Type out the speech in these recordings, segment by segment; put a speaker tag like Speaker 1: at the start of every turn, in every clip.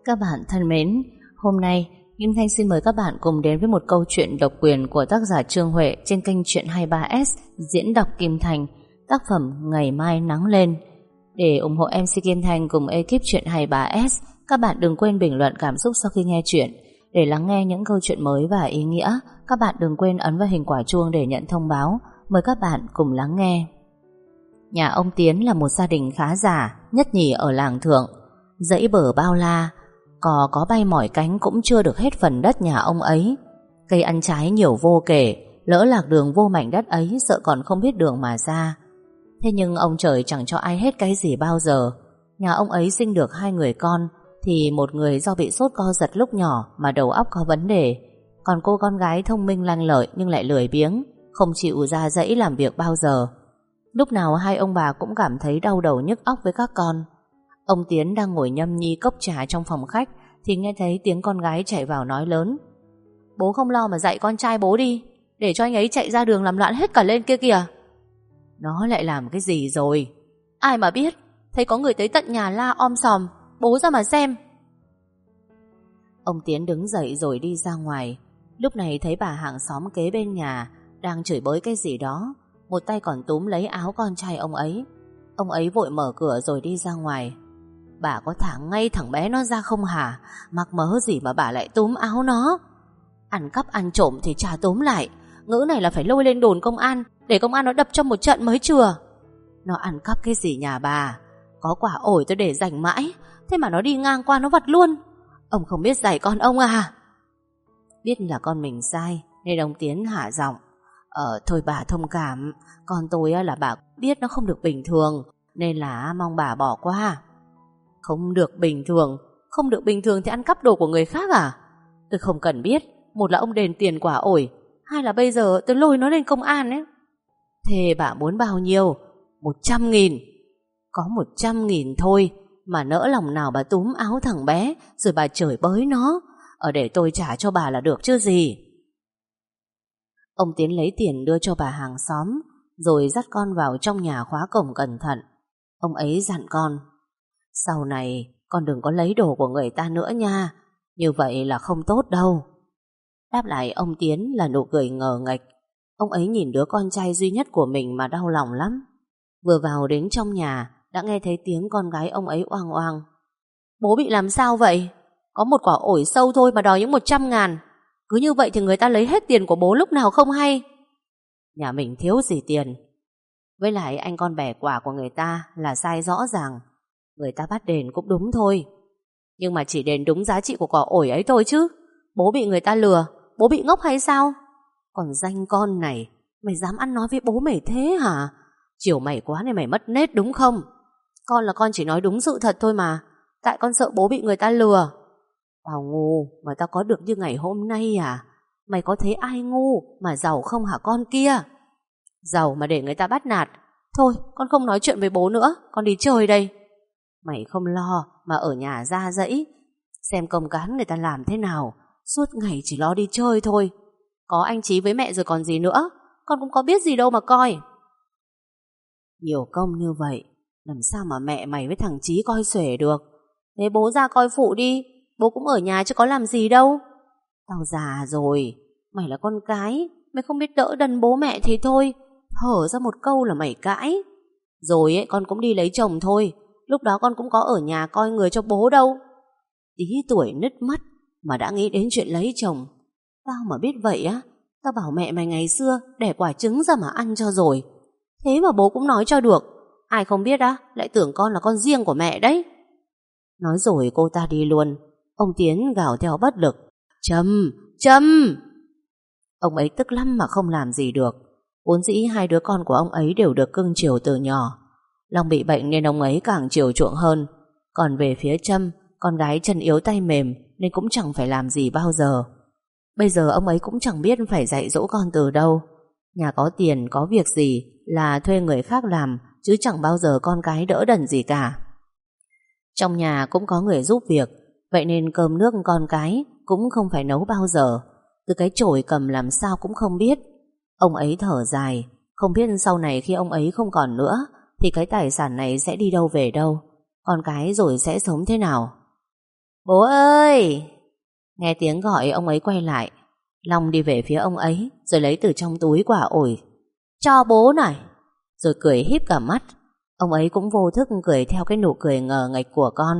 Speaker 1: Các bạn thân mến, hôm nay Kim Thanh xin mời các bạn cùng đến với một câu chuyện độc quyền của tác giả Trương Huệ trên kênh Chuyện 23S diễn đọc Kim Thanh, tác phẩm Ngày Mai Nắng Lên. Để ủng hộ MC Kim Thanh cùng ekip Chuyện 23S, các bạn đừng quên bình luận cảm xúc sau khi nghe chuyện. Để lắng nghe những câu chuyện mới và ý nghĩa, các bạn đừng quên ấn vào hình quả chuông để nhận thông báo. Mời các bạn cùng lắng nghe. Nhà ông Tiến là một gia đình khá giả, nhất nhì ở làng Thượng. Dãy bờ bao la, cò có bay mỏi cánh cũng chưa được hết phần đất nhà ông ấy. Cây ăn trái nhiều vô kể, lỡ lạc đường vô mảnh đất ấy sợ còn không biết đường mà ra. Thế nhưng ông trời chẳng cho ai hết cái gì bao giờ. Nhà ông ấy sinh được 2 người con, thì một người do bị sốt co giật lúc nhỏ mà đầu óc có vấn đề, còn cô con gái thông minh lanh lợi nhưng lại lười biếng, không chịu ra dãy làm việc bao giờ. Lúc nào hai ông bà cũng cảm thấy đau đầu nhức óc với các con. Ông Tiến đang ngồi nhâm nhi cốc trà trong phòng khách thì nghe thấy tiếng con gái chạy vào nói lớn: "Bố không lo mà dạy con trai bố đi, để cho anh ấy chạy ra đường làm loạn hết cả lên kia kìa." "Nó lại làm cái gì rồi?" "Ai mà biết, thấy có người tới tận nhà la om sòm, bố ra mà xem." Ông Tiến đứng dậy rồi đi ra ngoài. Lúc này thấy bà hàng xóm kế bên nhà đang chửi bới cái gì đó, một tay còn túm lấy áo con trai ông ấy. Ông ấy vội mở cửa rồi đi ra ngoài. "Bà có thả ngay thằng bé nó ra không hả? Mắc mớ gì mà bà lại túm áo nó? Ăn cắp ăn trộm thì chả túm lại, ngữ này là phải lôi lên đồn công an, để công an nó đập cho một trận mới chừa." "Nó ăn cắp cái gì nhà bà? Có quả ổi tôi để dành mãi, thế mà nó đi ngang qua nó vặt luôn. Ông không biết dạy con ông à?" Biết là con mình sai nên ông Tiến hạ giọng: Thôi bà thông cảm, con tôi là bà biết nó không được bình thường, nên là mong bà bỏ qua." "Không được bình thường? Không được bình thường thì ăn cắp đồ của người khác à? Tôi không cần biết, một là ông đền tiền quả ổi, hai là bây giờ tôi lôi nó lên công an ấy." "Thế bà muốn bao nhiêu?" 100.000. "Có 100.000 thôi mà nỡ lòng nào bà túm áo thằng bé rồi bà chửi bới nó. Để tôi trả cho bà là được chứ gì." Ông Tiến lấy tiền đưa cho bà hàng xóm, rồi dắt con vào trong nhà khóa cổng cẩn thận. Ông ấy dặn con: "Sau này con đừng có lấy đồ của người ta nữa nha, như vậy là không tốt đâu." Đáp lại ông Tiến là nụ cười ngờ nghệch. Ông ấy nhìn đứa con trai duy nhất của mình mà đau lòng lắm. Vừa vào đến trong nhà đã nghe thấy tiếng con gái ông ấy oang oang: "Bố bị làm sao vậy? Có một quả ổi sâu thôi mà đòi những 100.000. Cứ như vậy thì người ta lấy hết tiền của bố lúc nào không hay." "Nhà mình thiếu gì tiền. Với lại anh con bẻ quả của người ta là sai rõ ràng, người ta bắt đền cũng đúng thôi. Nhưng mà chỉ đền đúng giá trị của quả ổi ấy thôi chứ. Bố bị người ta lừa, bố bị ngốc hay sao? Còn danh con này, mày dám ăn nói với bố mày thế hả? Chiều mày quá nên mày mất nết đúng không? Con là con chỉ nói đúng sự thật thôi mà, tại con sợ bố bị người ta lừa." "Tao ngu mà tao có được như ngày hôm nay à? Mày có thấy ai ngu mà giàu không hả con kia? Giàu mà để người ta bắt nạt. Thôi con không nói chuyện với bố nữa, con đi chơi đây." "Mày không lo mà ở nhà ra dãy xem công cán người ta làm thế nào, suốt ngày chỉ lo đi chơi thôi. Có anh Chí với mẹ rồi còn gì nữa, con cũng có biết gì đâu mà coi." "Nhiều công như vậy làm sao mà mẹ mày với thằng Chí coi xuể được? Thế bố ra coi phụ đi, bố cũng ở nhà chứ có làm gì đâu." "Tao già rồi, mày là con cái, mày không biết đỡ đần bố mẹ thì thôi, hở ra một câu là mày cãi. Rồi ấy, con cũng đi lấy chồng thôi, lúc đó con cũng có ở nhà coi người cho bố đâu. Tí tuổi nứt mắt mà đã nghĩ đến chuyện lấy chồng. Tao mà biết vậy á, tao bảo mẹ mày ngày xưa đẻ quả trứng ra mà ăn cho rồi. Thế mà bố cũng nói cho được, ai không biết á, lại tưởng con là con riêng của mẹ đấy." Nói rồi cô ta đi luôn. Ông Tiến gào theo bất lực: "Trâm, Trâm!" Ông ấy tức lắm mà không làm gì được. Vốn dĩ 2 đứa con của ông ấy đều được cưng chiều từ nhỏ. Long bị bệnh nên ông ấy càng chiều chuộng hơn. Còn về phía Trâm, con gái chân yếu tay mềm nên cũng chẳng phải làm gì bao giờ. Bây giờ ông ấy cũng chẳng biết phải dạy dỗ con từ đâu. Nhà có tiền có việc gì là thuê người khác làm, chứ chẳng bao giờ con cái đỡ đần gì cả. Trong nhà cũng có người giúp việc, vậy nên cơm nước con cái cũng không phải nấu bao giờ. Từ cái chổi cầm làm sao cũng không biết. Ông ấy thở dài, không biết sau này khi ông ấy không còn nữa thì cái tài sản này sẽ đi đâu về đâu, con cái rồi sẽ sống thế nào. Bố ơi! Nghe tiếng gọi, ông ấy quay lại. Long đi về phía ông ấy, rồi lấy từ trong túi quả ổi. Cho bố này! Rồi cười híp cả mắt. Ông ấy cũng vô thức cười theo cái nụ cười ngờ nghệch của con.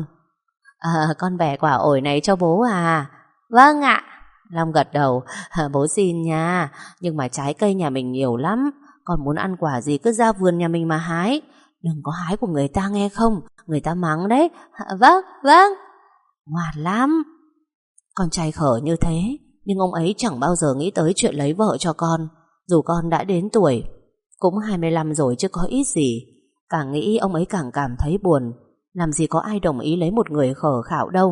Speaker 1: Con bẻ quả ổi này cho bố à? Vâng ạ. Long gật đầu. Bố xin nha. Nhưng mà trái cây nhà mình nhiều lắm. Con muốn ăn quả gì cứ ra vườn nhà mình mà hái. Đừng có hái của người ta nghe không? Người ta mắng đấy. Vâng, vâng. Ngoan lắm. Con trai khở như thế, nhưng ông ấy chẳng bao giờ nghĩ tới chuyện lấy vợ cho con. Dù con đã đến tuổi, cũng 25 rồi chứ có ít gì. Càng nghĩ ông ấy càng cảm thấy buồn. Làm gì có ai đồng ý lấy một người khờ khạo đâu.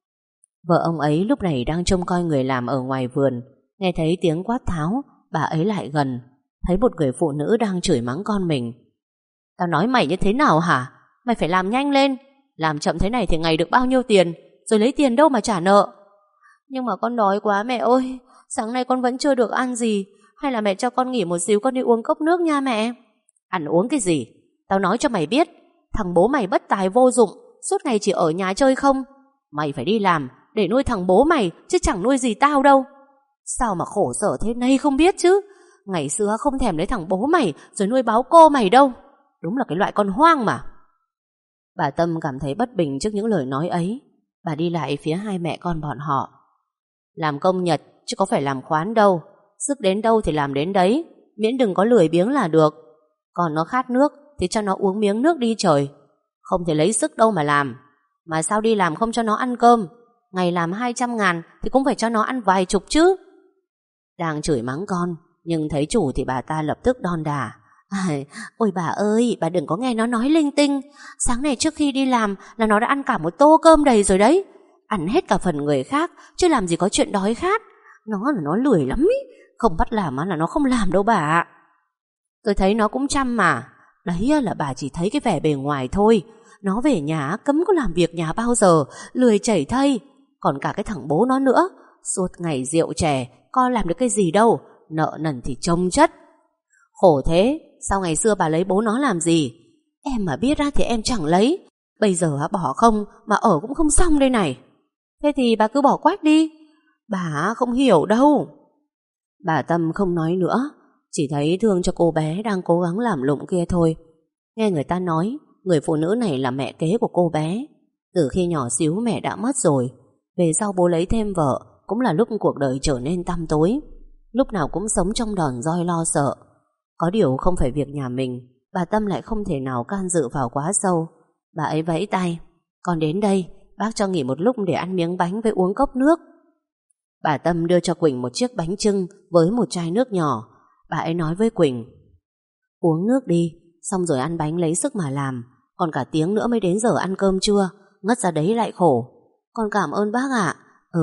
Speaker 1: Vợ ông ấy lúc này đang trông coi người làm ở ngoài vườn. Nghe thấy tiếng quát tháo, bà ấy lại gần. Thấy một người phụ nữ đang chửi mắng con mình. Tao nói mày như thế nào hả? Mày phải làm nhanh lên. Làm chậm thế này thì ngày được bao nhiêu tiền? Rồi lấy tiền đâu mà trả nợ? Nhưng mà con đói quá mẹ ơi. Sáng nay con vẫn chưa được ăn gì. Hay là mẹ cho con nghỉ một xíu, con đi uống cốc nước nha mẹ. Ăn uống cái gì? Tao nói cho mày biết, thằng bố mày bất tài vô dụng, suốt ngày chỉ ở nhà chơi không. Mày phải đi làm để nuôi thằng bố mày, chứ chẳng nuôi gì tao đâu. Sao mà khổ sở thế này không biết chứ. Ngày xưa không thèm lấy thằng bố mày rồi nuôi báo cô mày đâu. Đúng là cái loại con hoang mà. Bà Tâm cảm thấy bất bình trước những lời nói ấy. Bà đi lại phía hai mẹ con bọn họ. Làm công nhật chứ có phải làm khoán đâu. Sức đến đâu thì làm đến đấy, miễn đừng có lười biếng là được. Còn nó khát nước thì cho nó uống miếng nước đi trời. Không thể lấy sức đâu mà làm. Mà sao đi làm không cho nó ăn cơm? Ngày làm 200.000 thì cũng phải cho nó ăn vài chục chứ. Đang chửi mắng con, nhưng thấy chủ thì bà ta lập tức đon đả. Ôi bà ơi, bà đừng có nghe nó nói linh tinh. Sáng nay trước khi đi làm là nó đã ăn cả một tô cơm đầy rồi đấy. Ăn hết cả phần người khác, chứ làm gì có chuyện đói khát. Nó lười lắm ý. Không bắt làm là nó không làm đâu bà ạ. Tôi thấy nó cũng chăm mà. Đấy là bà chỉ thấy cái vẻ bề ngoài thôi. Nó về nhà cấm có làm việc nhà bao giờ, lười chảy thây. Còn cả cái thằng bố nó nữa, suốt ngày rượu chè, con làm được cái gì đâu. Nợ nần thì trông chất. Khổ thế, sao ngày xưa bà lấy bố nó làm gì? Em mà biết ra thì em chẳng lấy. Bây giờ bỏ không mà ở cũng không xong đây này. Thế thì bà cứ bỏ quách đi. Bà không hiểu đâu. Bà Tâm không nói nữa, chỉ thấy thương cho cô bé đang cố gắng làm lụng kia thôi. Nghe người ta nói người phụ nữ này là mẹ kế của cô bé. Từ khi nhỏ xíu mẹ đã mất rồi. Về sau bố lấy thêm vợ, cũng là lúc cuộc đời trở nên tăm tối. Lúc nào cũng sống trong đòn roi lo sợ. Có điều không phải việc nhà mình, bà Tâm lại không thể nào can dự vào quá sâu. Bà ấy vẫy tay. Con đến đây, bác cho nghỉ một lúc để ăn miếng bánh với uống cốc nước. Bà Tâm đưa cho Quỳnh một chiếc bánh chưng với một chai nước nhỏ. Bà ấy nói với Quỳnh, uống nước đi, xong rồi ăn bánh lấy sức mà làm. Còn cả tiếng nữa mới đến giờ ăn cơm trưa, ngất ra đấy lại khổ. Con cảm ơn bác ạ.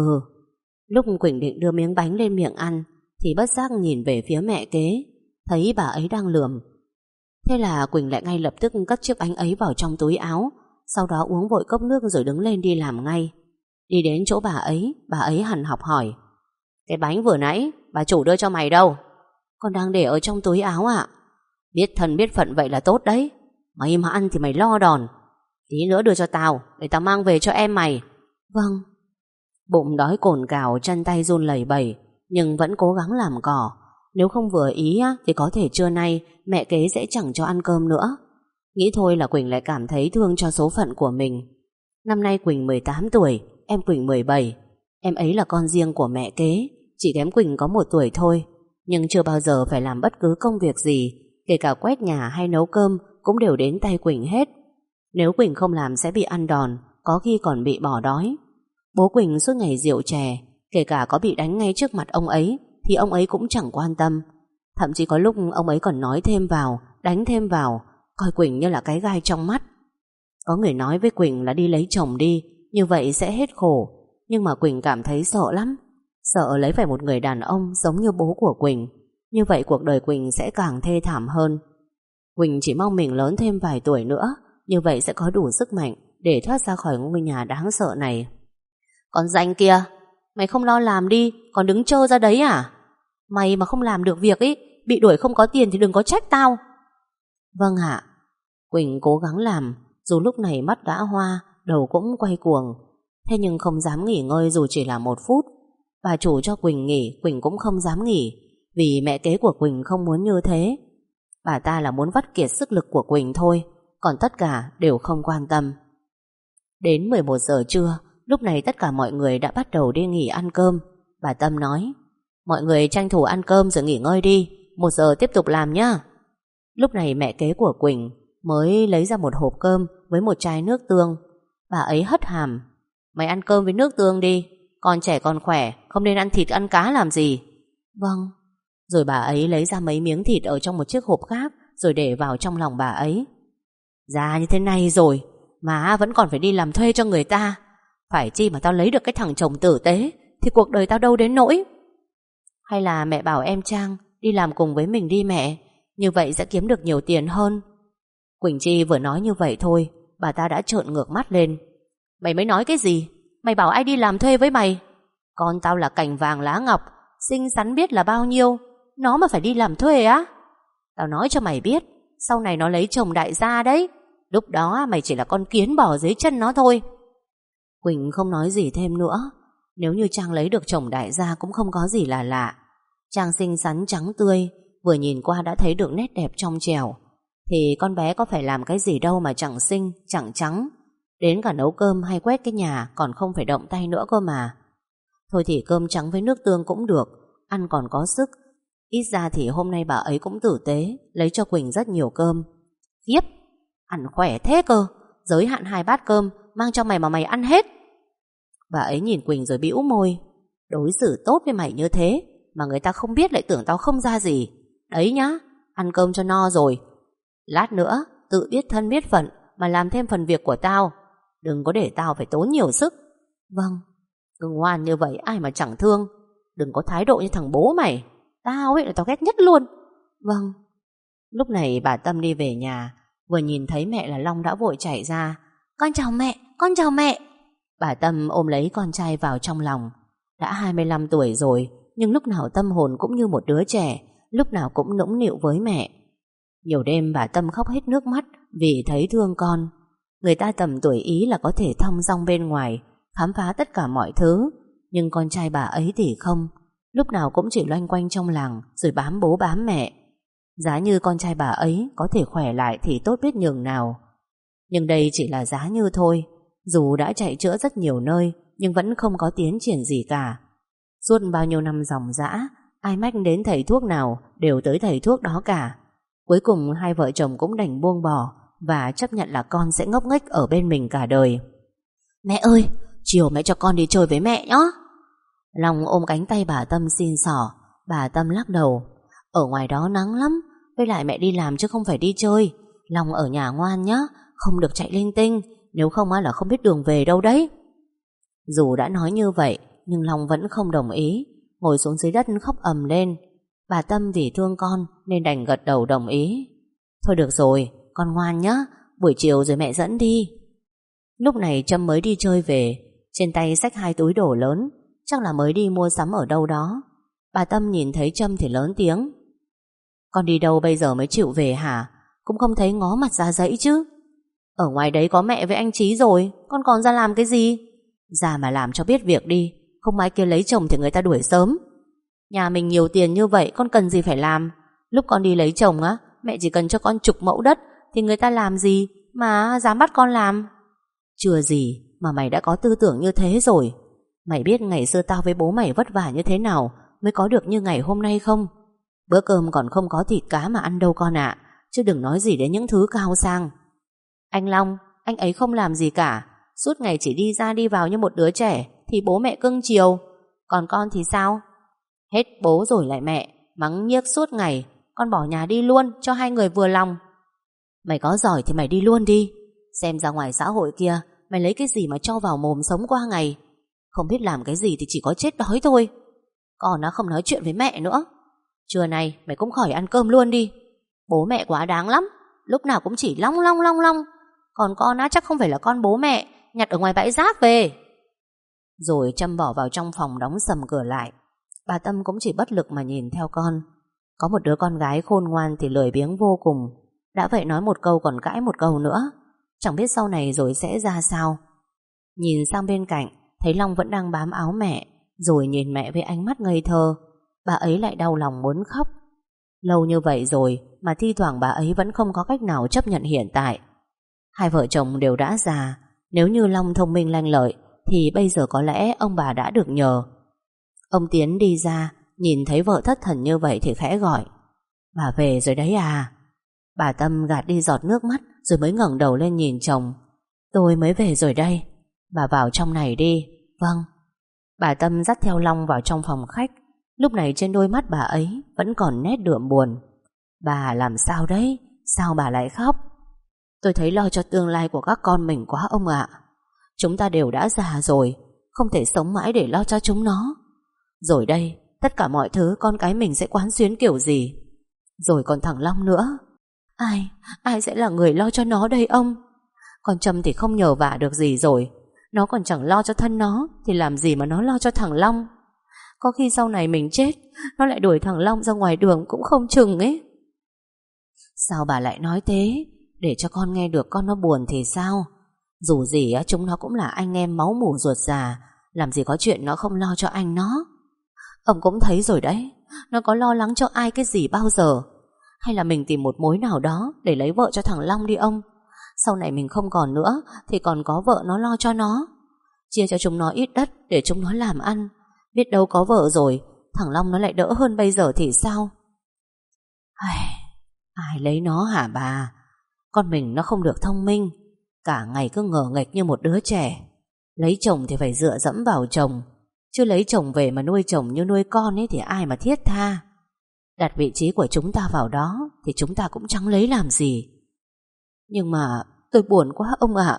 Speaker 1: Lúc Quỳnh định đưa miếng bánh lên miệng ăn thì bất giác nhìn về phía mẹ kế, thấy bà ấy đang lườm. Thế là Quỳnh lại ngay lập tức cất chiếc bánh ấy vào trong túi áo, sau đó uống vội cốc nước rồi đứng lên đi làm ngay. Đi đến chỗ bà ấy hằn học hỏi, cái bánh vừa nãy bà chủ đưa cho mày đâu? Con đang để ở trong túi áo ạ. Biết thân biết phận vậy là tốt đấy. Mày mà ăn thì mày lo đòn. Tí nữa đưa cho tao, để tao mang về cho em mày. Vâng. Bụng đói cồn cào, chân tay run lẩy bẩy, nhưng vẫn cố gắng làm cỏ. Nếu không vừa ý thì có thể trưa nay mẹ kế sẽ chẳng cho ăn cơm nữa. Nghĩ thôi là Quỳnh lại cảm thấy thương cho số phận của mình. Năm nay Quỳnh 18 tuổi, em Quỳnh 17. Em ấy là con riêng của mẹ kế, chỉ kém Quỳnh có 1 tuổi thôi. Nhưng chưa bao giờ phải làm bất cứ công việc gì, kể cả quét nhà hay nấu cơm cũng đều đến tay Quỳnh hết. Nếu Quỳnh không làm sẽ bị ăn đòn, có khi còn bị bỏ đói. Bố Quỳnh suốt ngày rượu chè, kể cả có bị đánh ngay trước mặt ông ấy thì ông ấy cũng chẳng quan tâm. Thậm chí có lúc ông ấy còn nói thêm vào, đánh thêm vào, coi Quỳnh như là cái gai trong mắt. Có người nói với Quỳnh là đi lấy chồng đi, như vậy sẽ hết khổ. Nhưng mà Quỳnh cảm thấy sợ lắm. Sợ lấy phải một người đàn ông giống như bố của Quỳnh. Như vậy cuộc đời Quỳnh sẽ càng thê thảm hơn. Quỳnh chỉ mong mình lớn thêm vài tuổi nữa, như vậy sẽ có đủ sức mạnh để thoát ra khỏi ngôi nhà đáng sợ này. Con danh kia, mày không lo làm đi, còn đứng trơ ra đấy à? Mày mà không làm được việc ý, bị đuổi không có tiền thì đừng có trách tao. Vâng ạ. Quỳnh cố gắng làm, dù lúc này mắt đã hoa, đầu cũng quay cuồng. Thế nhưng không dám nghỉ ngơi dù chỉ là 1 phút. Bà chủ cho Quỳnh nghỉ, Quỳnh cũng không dám nghỉ, vì mẹ kế của Quỳnh không muốn như thế. Bà ta là muốn vắt kiệt sức lực của Quỳnh thôi, còn tất cả đều không quan tâm. Đến 11 giờ trưa, lúc này tất cả mọi người đã bắt đầu đi nghỉ ăn cơm. Bà Tâm nói, mọi người tranh thủ ăn cơm rồi nghỉ ngơi đi, 1 giờ tiếp tục làm nhá. Lúc này mẹ kế của Quỳnh mới lấy ra một hộp cơm với một chai nước tương. Bà ấy hất hàm, mày ăn cơm với nước tương đi, con trẻ con khỏe, không nên ăn thịt ăn cá làm gì. Vâng. Rồi bà ấy lấy ra mấy miếng thịt ở trong một chiếc hộp khác, rồi để vào trong lòng bà ấy. Già như thế này rồi mà vẫn còn phải đi làm thuê cho người ta. Phải chi mà tao lấy được cái thằng chồng tử tế thì cuộc đời tao đâu đến nỗi. Hay là mẹ bảo em Trang đi làm cùng với mình đi mẹ, như vậy sẽ kiếm được nhiều tiền hơn. Quỳnh Chi vừa nói như vậy thôi, bà ta đã trợn ngược mắt lên. Mày mới nói cái gì? Mày bảo ai đi làm thuê với mày? Con tao là cành vàng lá ngọc, xinh xắn biết là bao nhiêu, nó mà phải đi làm thuê á? Tao nói cho mày biết, sau này nó lấy chồng đại gia đấy, lúc đó mày chỉ là con kiến bò dưới chân nó thôi. Quỳnh không nói gì thêm nữa. Nếu như Trang lấy được chồng đại gia cũng không có gì là lạ. Trang xinh xắn trắng tươi, vừa nhìn qua đã thấy được nét đẹp trong trẻo. Thì con bé có phải làm cái gì đâu mà chẳng xinh, chẳng trắng. Đến cả nấu cơm hay quét cái nhà còn không phải động tay nữa cơ mà. Thôi thì cơm trắng với nước tương cũng được, ăn còn có sức. Ít ra thì hôm nay bà ấy cũng tử tế, lấy cho Quỳnh rất nhiều cơm. Khiếp, ăn khỏe thế cơ, giới hạn 2 bát cơm mang cho mày mà mày ăn hết. Bà ấy nhìn Quỳnh rồi bĩu môi. Đối xử tốt với mày như thế mà người ta không biết lại tưởng tao không ra gì. Đấy nhá, ăn cơm cho no rồi. Lát nữa tự biết thân biết phận mà làm thêm phần việc của tao. Đừng có để tao phải tốn nhiều sức. Vâng. Cứ ngoan như vậy ai mà chẳng thương. Đừng có thái độ như thằng bố mày. Tao ấy là tao ghét nhất luôn. Vâng. Lúc này bà Tâm đi về nhà, vừa nhìn thấy mẹ là Long đã vội chạy ra. Con chào mẹ, con chào mẹ. Bà Tâm ôm lấy con trai vào trong lòng. Đã 25 tuổi rồi, nhưng lúc nào tâm hồn cũng như một đứa trẻ, lúc nào cũng nũng nịu với mẹ. Nhiều đêm bà Tâm khóc hết nước mắt vì thấy thương con. Người ta tầm tuổi ý là có thể thong dong bên ngoài, khám phá tất cả mọi thứ. Nhưng con trai bà ấy thì không. Lúc nào cũng chỉ loanh quanh trong làng, rồi bám bố bám mẹ. Giá như con trai bà ấy có thể khỏe lại thì tốt biết nhường nào. Nhưng đây chỉ là giá như thôi. Dù đã chạy chữa rất nhiều nơi, nhưng vẫn không có tiến triển gì cả. Suốt bao nhiêu năm ròng rã, ai mách đến thầy thuốc nào đều tới thầy thuốc đó cả. Cuối cùng hai vợ chồng cũng đành buông bỏ và chấp nhận là con sẽ ngốc nghếch ở bên mình cả đời. Mẹ ơi, chiều mẹ cho con đi chơi với mẹ nhé. Long ôm cánh tay bà Tâm xin xỏ. Bà Tâm lắc đầu. Ở ngoài đó nắng lắm, với lại mẹ đi làm chứ không phải đi chơi. Long ở nhà ngoan nhé, không được chạy linh tinh, nếu không là không biết đường về đâu đấy. Dù đã nói như vậy, nhưng Long vẫn không đồng ý, ngồi xuống dưới đất khóc ầm lên. Bà Tâm vì thương con nên đành gật đầu đồng ý. Thôi được rồi, con ngoan nhé, buổi chiều rồi mẹ dẫn đi. Lúc này Trâm mới đi chơi về, trên tay xách 2 túi đồ lớn, chắc là mới đi mua sắm ở đâu đó. Bà Tâm nhìn thấy Trâm thì lớn tiếng. Con đi đâu bây giờ mới chịu về hả? Cũng không thấy ngó mặt ra dãy chứ. Ở ngoài đấy có mẹ với anh Chí rồi, con còn ra làm cái gì? Ra mà làm cho biết việc đi, không mai kia lấy chồng thì người ta đuổi sớm. Nhà mình nhiều tiền như vậy, con cần gì phải làm? Lúc con đi lấy chồng á, mẹ chỉ cần cho con chục mẫu đất thì người ta làm gì mà dám bắt con làm? Chưa gì mà mày đã có tư tưởng như thế rồi. Mày biết ngày xưa tao với bố mày vất vả như thế nào mới có được như ngày hôm nay không? Bữa cơm còn không có thịt cá mà ăn đâu con ạ, chứ đừng nói gì đến những thứ cao sang. Anh Long, anh ấy không làm gì cả, suốt ngày chỉ đi ra đi vào như một đứa trẻ thì bố mẹ cưng chiều. Còn con thì sao? Hết bố rồi lại mẹ, mắng nhiếc suốt ngày. Con bỏ nhà đi luôn cho hai người vừa lòng. Mày có giỏi thì mày đi luôn đi. Xem ra ngoài xã hội kia mày lấy cái gì mà cho vào mồm sống qua ngày. Không biết làm cái gì thì chỉ có chết đói thôi. Con nó không nói chuyện với mẹ nữa. Trưa nay mày cũng khỏi ăn cơm luôn đi. Bố mẹ quá đáng lắm, lúc nào cũng chỉ long long long long. Còn con á chắc không phải là con bố mẹ nhặt ở ngoài bãi rác về. Rồi Trâm bỏ vào trong phòng đóng sầm cửa lại. Bà Tâm cũng chỉ bất lực mà nhìn theo con. Có một đứa con gái khôn ngoan thì lười biếng vô cùng. Đã vậy nói một câu còn cãi một câu nữa. Chẳng biết sau này rồi sẽ ra sao. Nhìn sang bên cạnh, thấy Long vẫn đang bám áo mẹ, rồi nhìn mẹ với ánh mắt ngây thơ. Bà ấy lại đau lòng muốn khóc. Lâu như vậy rồi mà thi thoảng bà ấy vẫn không có cách nào chấp nhận hiện tại. Hai vợ chồng đều đã già, nếu như Long thông minh lanh lợi thì bây giờ có lẽ ông bà đã được nhờ. Ông Tiến đi ra, nhìn thấy vợ thất thần như vậy thì khẽ gọi: "Bà về rồi đấy à?" Bà Tâm gạt đi giọt nước mắt rồi mới ngẩng đầu lên nhìn chồng. "Tôi mới về rồi đây. Bà vào trong này đi." "Vâng." Bà Tâm dắt theo Long vào trong phòng khách. Lúc này trên đôi mắt bà ấy vẫn còn nét đượm buồn. "Bà làm sao đấy? Sao bà lại khóc?" "Tôi thấy lo cho tương lai của các con mình quá ông ạ. Chúng ta đều đã già rồi, không thể sống mãi để lo cho chúng nó. Rồi đây, tất cả mọi thứ con cái mình sẽ quán xuyến kiểu gì? Rồi còn thằng Long nữa. Ai sẽ là người lo cho nó đây ông? Con Trâm thì không nhờ vả được gì rồi. Nó còn chẳng lo cho thân nó thì làm gì mà nó lo cho thằng Long. Có khi sau này mình chết, nó lại đuổi thằng Long ra ngoài đường cũng không chừng ấy." "Sao bà lại nói thế? Để cho con nghe được con nó buồn thì sao? Dù gì chúng nó cũng là anh em máu mủ ruột già, làm gì có chuyện nó không lo cho anh nó. Ông cũng thấy rồi đấy, nó có lo lắng cho ai cái gì bao giờ. Hay là mình tìm một mối nào đó để lấy vợ cho thằng Long đi ông. Sau này mình không còn nữa thì còn có vợ nó lo cho nó. Chia cho chúng nó ít đất để chúng nó làm ăn. Biết đâu có vợ rồi, thằng Long nó lại đỡ hơn bây giờ thì sao?" Ai lấy nó hả bà? Con mình nó không được thông minh, cả ngày cứ ngờ nghệch như một đứa trẻ. Lấy chồng thì phải dựa dẫm vào chồng, chứ lấy chồng về mà nuôi chồng như nuôi con ấy thì ai mà thiết tha. Đặt vị trí của chúng ta vào đó thì chúng ta cũng chẳng lấy làm gì. Nhưng mà tôi buồn quá ông ạ.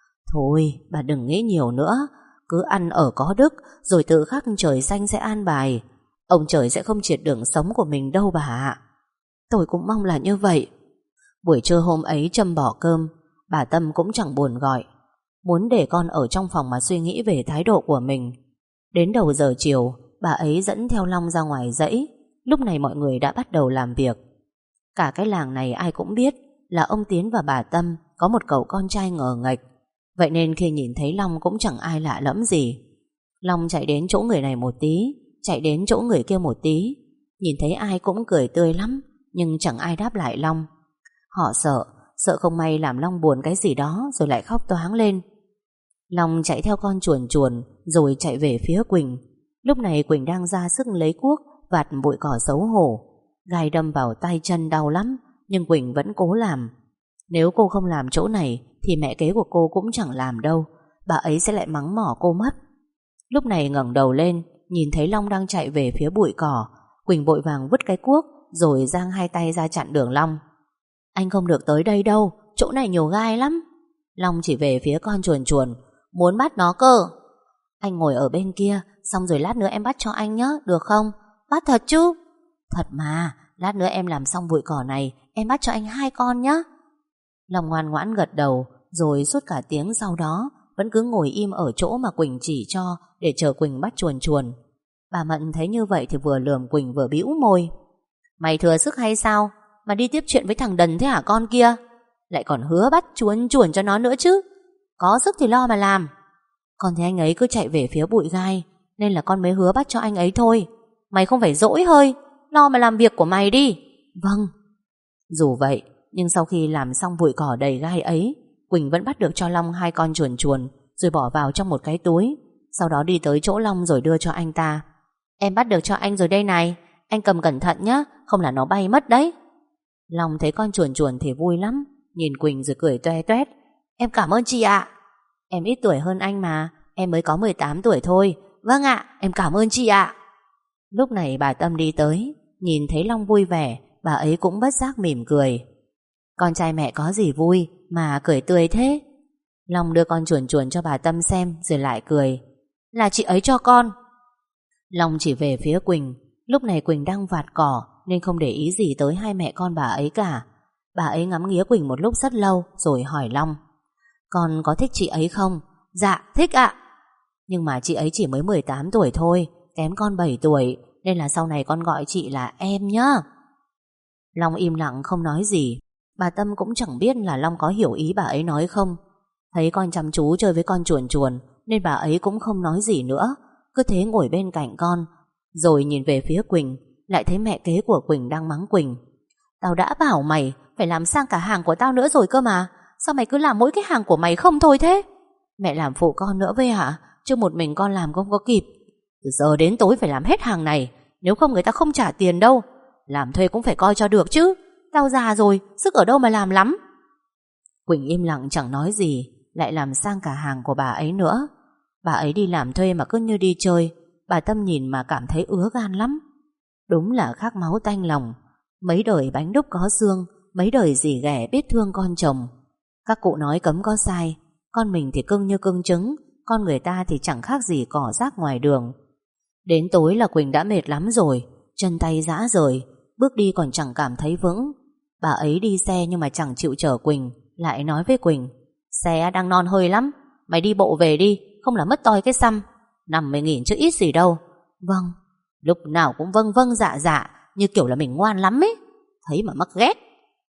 Speaker 1: Thôi bà đừng nghĩ nhiều nữa, cứ ăn ở có đức, rồi tự khắc trời xanh sẽ an bài. Ông trời sẽ không triệt đường sống của mình đâu bà ạ. Tôi cũng mong là như vậy. Buổi trưa hôm ấy Trâm bỏ cơm, bà Tâm cũng chẳng buồn gọi, muốn để con ở trong phòng mà suy nghĩ về thái độ của mình. Đến đầu giờ chiều, bà ấy dẫn theo Long ra ngoài dãy. Lúc này mọi người đã bắt đầu làm việc. Cả cái làng này ai cũng biết là ông Tiến và bà Tâm có một cậu con trai ngờ nghệch. Vậy nên khi nhìn thấy Long cũng chẳng ai lạ lẫm gì. Long chạy đến chỗ người này một tí, chạy đến chỗ người kia một tí. Nhìn thấy ai cũng cười tươi lắm, nhưng chẳng ai đáp lại Long. Họ sợ không may làm Long buồn cái gì đó rồi lại khóc toáng lên. Long chạy theo con chuồn chuồn rồi chạy về phía Quỳnh. Lúc này Quỳnh đang ra sức lấy cuốc vạt bụi cỏ xấu hổ. Gai đâm vào tay chân đau lắm, nhưng Quỳnh vẫn cố làm. Nếu cô không làm chỗ này thì mẹ kế của cô cũng chẳng làm đâu, bà ấy sẽ lại mắng mỏ cô mất. Lúc này ngẩng đầu lên, nhìn thấy Long đang chạy về phía bụi cỏ. Quỳnh vội vàng vứt cái cuốc rồi giang hai tay ra chặn đường Long. "Anh không được tới đây đâu, chỗ này nhiều gai lắm." Long chỉ về phía con chuồn chuồn: "Muốn bắt nó cơ." "Anh ngồi ở bên kia, xong rồi lát nữa em bắt cho anh nhé, được không?" "Bắt thật chứ?" "Thật mà, lát nữa em làm xong bụi cỏ này, em bắt cho anh 2 con nhé." Long ngoan ngoãn gật đầu, rồi suốt cả tiếng sau đó vẫn cứ ngồi im ở chỗ mà Quỳnh chỉ cho để chờ Quỳnh bắt chuồn chuồn. Bà Mận thấy như vậy thì vừa lườm Quỳnh vừa bĩu môi: "Mày thừa sức hay sao mà đi tiếp chuyện với thằng đần thế hả con kia? Lại còn hứa bắt chuồn chuồn cho nó nữa chứ. Có sức thì lo mà làm." "Con thấy anh ấy cứ chạy về phía bụi gai nên là con mới hứa bắt cho anh ấy thôi. Mày không phải dỗi hơi, lo mà làm việc của mày đi." "Vâng." Dù vậy nhưng sau khi làm xong bụi cỏ đầy gai ấy, Quỳnh vẫn bắt được cho Long 2 con chuồn chuồn rồi bỏ vào trong một cái túi. Sau đó đi tới chỗ Long rồi đưa cho anh ta: "Em bắt được cho anh rồi đây này, anh cầm cẩn thận nhé, không là nó bay mất đấy." Long thấy con chuồn chuồn thì vui lắm, nhìn Quỳnh rồi cười toe toét: "Em cảm ơn chị ạ." "Em ít tuổi hơn anh mà, em mới có 18 tuổi thôi." "Vâng ạ, em cảm ơn chị ạ." Lúc này bà Tâm đi tới, nhìn thấy Long vui vẻ, bà ấy cũng bất giác mỉm cười: "Con trai mẹ có gì vui mà cười tươi thế?" Long đưa con chuồn chuồn cho bà Tâm xem rồi lại cười: "Là chị ấy cho con." Long chỉ về phía Quỳnh. Lúc này Quỳnh đang vạt cỏ nên không để ý gì tới hai mẹ con bà ấy cả. Bà ấy ngắm nghía Quỳnh một lúc rất lâu rồi hỏi Long: "Con có thích chị ấy không?" "Dạ thích ạ." "Nhưng mà chị ấy chỉ mới 18 tuổi thôi, kém con 7 tuổi, nên là sau này con gọi chị là em nhá." Long im lặng không nói gì. Bà Tâm cũng chẳng biết là Long có hiểu ý bà ấy nói không. Thấy con chăm chú chơi với con chuồn chuồn nên bà ấy cũng không nói gì nữa, cứ thế ngồi bên cạnh con. Rồi nhìn về phía Quỳnh, lại thấy mẹ kế của Quỳnh đang mắng Quỳnh. Tao đã bảo mày phải làm sang cả hàng của tao nữa rồi cơ mà, sao mày cứ làm mỗi cái hàng của mày không thôi thế? Mẹ làm phụ con nữa với hả? Chứ một mình con làm không có kịp. Từ giờ đến tối phải làm hết hàng này, nếu không người ta không trả tiền đâu. Làm thuê cũng phải coi cho được chứ. Tao già rồi, sức ở đâu mà làm lắm. Quỳnh im lặng chẳng nói gì, lại làm sang cả hàng của bà ấy nữa. Bà ấy đi làm thuê mà cứ như đi chơi. Bà Tâm nhìn mà cảm thấy ứa gan lắm. Đúng là khác máu tanh lòng. Mấy đời bánh đúc có xương, mấy đời dì ghẻ biết thương con chồng. Các cụ nói cấm có sai, con mình thì cưng như cưng trứng, con người ta thì chẳng khác gì cỏ rác ngoài đường. Đến tối là Quỳnh đã mệt lắm rồi, chân tay rã rời, bước đi còn chẳng cảm thấy vững. Bà ấy đi xe nhưng mà chẳng chịu chở Quỳnh, lại nói với Quỳnh: xe đang non hơi lắm, mày đi bộ về đi, không là mất toi cái xăm. Nằm mày nghỉ chứ ít gì đâu. Vâng. Lúc nào cũng vâng vâng dạ dạ, như kiểu là mình ngoan lắm ấy. Thấy mà mắc ghét.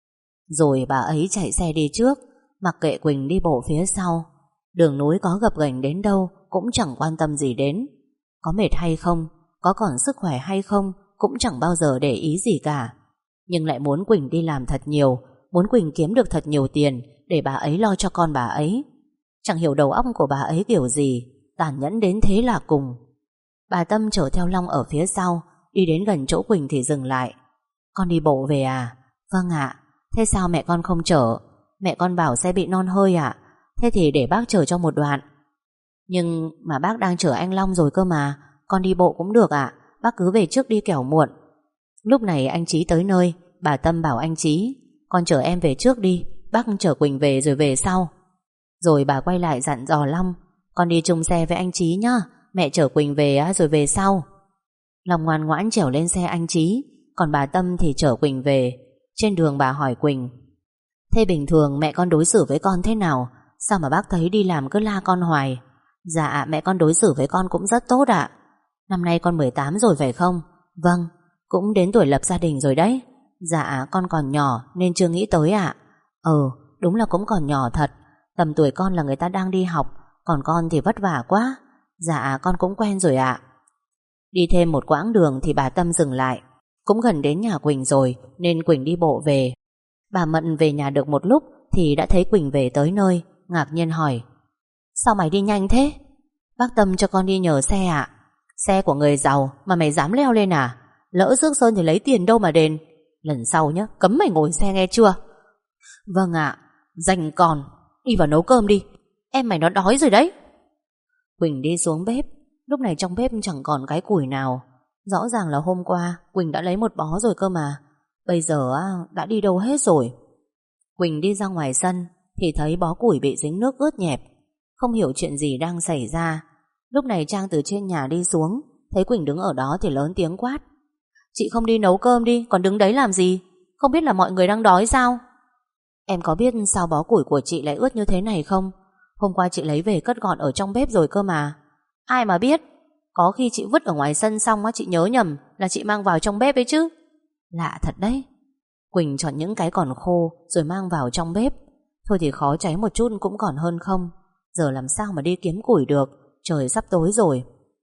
Speaker 1: Rồi bà ấy chạy xe đi trước, mặc kệ Quỳnh đi bộ phía sau. Đường núi có gập ghềnh đến đâu cũng chẳng quan tâm gì đến. Có mệt hay không, có còn sức khỏe hay không, cũng chẳng bao giờ để ý gì cả. Nhưng lại muốn Quỳnh đi làm thật nhiều, muốn Quỳnh kiếm được thật nhiều tiền để bà ấy lo cho con bà ấy. Chẳng hiểu đầu óc của bà ấy kiểu gì, tàn nhẫn đến thế là cùng. Bà Tâm chở theo Long ở phía sau, đi đến gần chỗ Quỳnh thì dừng lại. Con đi bộ về à? Vâng ạ. Thế sao mẹ con không chở? Mẹ con bảo xe bị non hơi ạ. Thế thì để bác chở cho một đoạn. Nhưng mà bác đang chở anh Long rồi cơ mà, con đi bộ cũng được ạ. Bác cứ về trước đi kẻo muộn. Lúc này anh Chí tới nơi. Bà Tâm bảo anh Chí: con chở em về trước đi, bác chở Quỳnh về rồi về sau. Rồi bà quay lại dặn dò Long: con đi chung xe với anh Chí nhá, mẹ chở Quỳnh về rồi về sau. Long ngoan ngoãn trèo lên xe anh Chí, còn bà Tâm thì chở Quỳnh về. Trên đường bà hỏi Quỳnh: thế bình thường mẹ con đối xử với con thế nào? Sao mà bác thấy đi làm cứ la con hoài? Dạ mẹ con đối xử với con cũng rất tốt ạ. Năm nay con 18 rồi phải không? Vâng. Cũng đến tuổi lập gia đình rồi đấy. Dạ con còn nhỏ nên chưa nghĩ tới ạ. Đúng là cũng còn nhỏ thật. Tầm tuổi con là người ta đang đi học, còn con thì vất vả quá. Dạ con cũng quen rồi ạ. Đi thêm một quãng đường thì bà Tâm dừng lại. Cũng gần đến nhà Quỳnh rồi nên Quỳnh đi bộ về. Bà Mận về nhà được một lúc thì đã thấy Quỳnh về tới nơi, ngạc nhiên hỏi: sao mày đi nhanh thế? Bác Tâm cho con đi nhờ xe ạ. Xe của người giàu mà mày dám leo lên à? Lỡ rước sơn thì lấy tiền đâu mà đền. Lần sau nhá, cấm mày ngồi xe nghe chưa? Vâng ạ. Dành con, đi vào nấu cơm đi, em mày nó đói rồi đấy. Quỳnh đi xuống bếp. Lúc này trong bếp chẳng còn cái củi nào. Rõ ràng là hôm qua Quỳnh đã lấy một bó rồi cơ mà. Bây giờ đã đi đâu hết rồi. Quỳnh đi ra ngoài sân thì thấy bó củi bị dính nước ướt nhẹp. Không hiểu chuyện gì đang xảy ra. Lúc này Trang từ trên nhà đi xuống, thấy Quỳnh đứng ở đó thì lớn tiếng quát: chị không đi nấu cơm đi, còn đứng đấy làm gì? Không biết là mọi người đang đói sao? Em có biết sao bó củi của chị lại ướt như thế này không? Hôm qua chị lấy về cất gọn ở trong bếp rồi cơ mà. Ai mà biết, có khi chị vứt ở ngoài sân xong chị nhớ nhầm là chị mang vào trong bếp ấy chứ. Lạ thật đấy. Quỳnh chọn những cái còn khô rồi mang vào trong bếp. Thôi thì khó cháy một chút cũng còn hơn không. Giờ làm sao mà đi kiếm củi được, trời sắp tối rồi.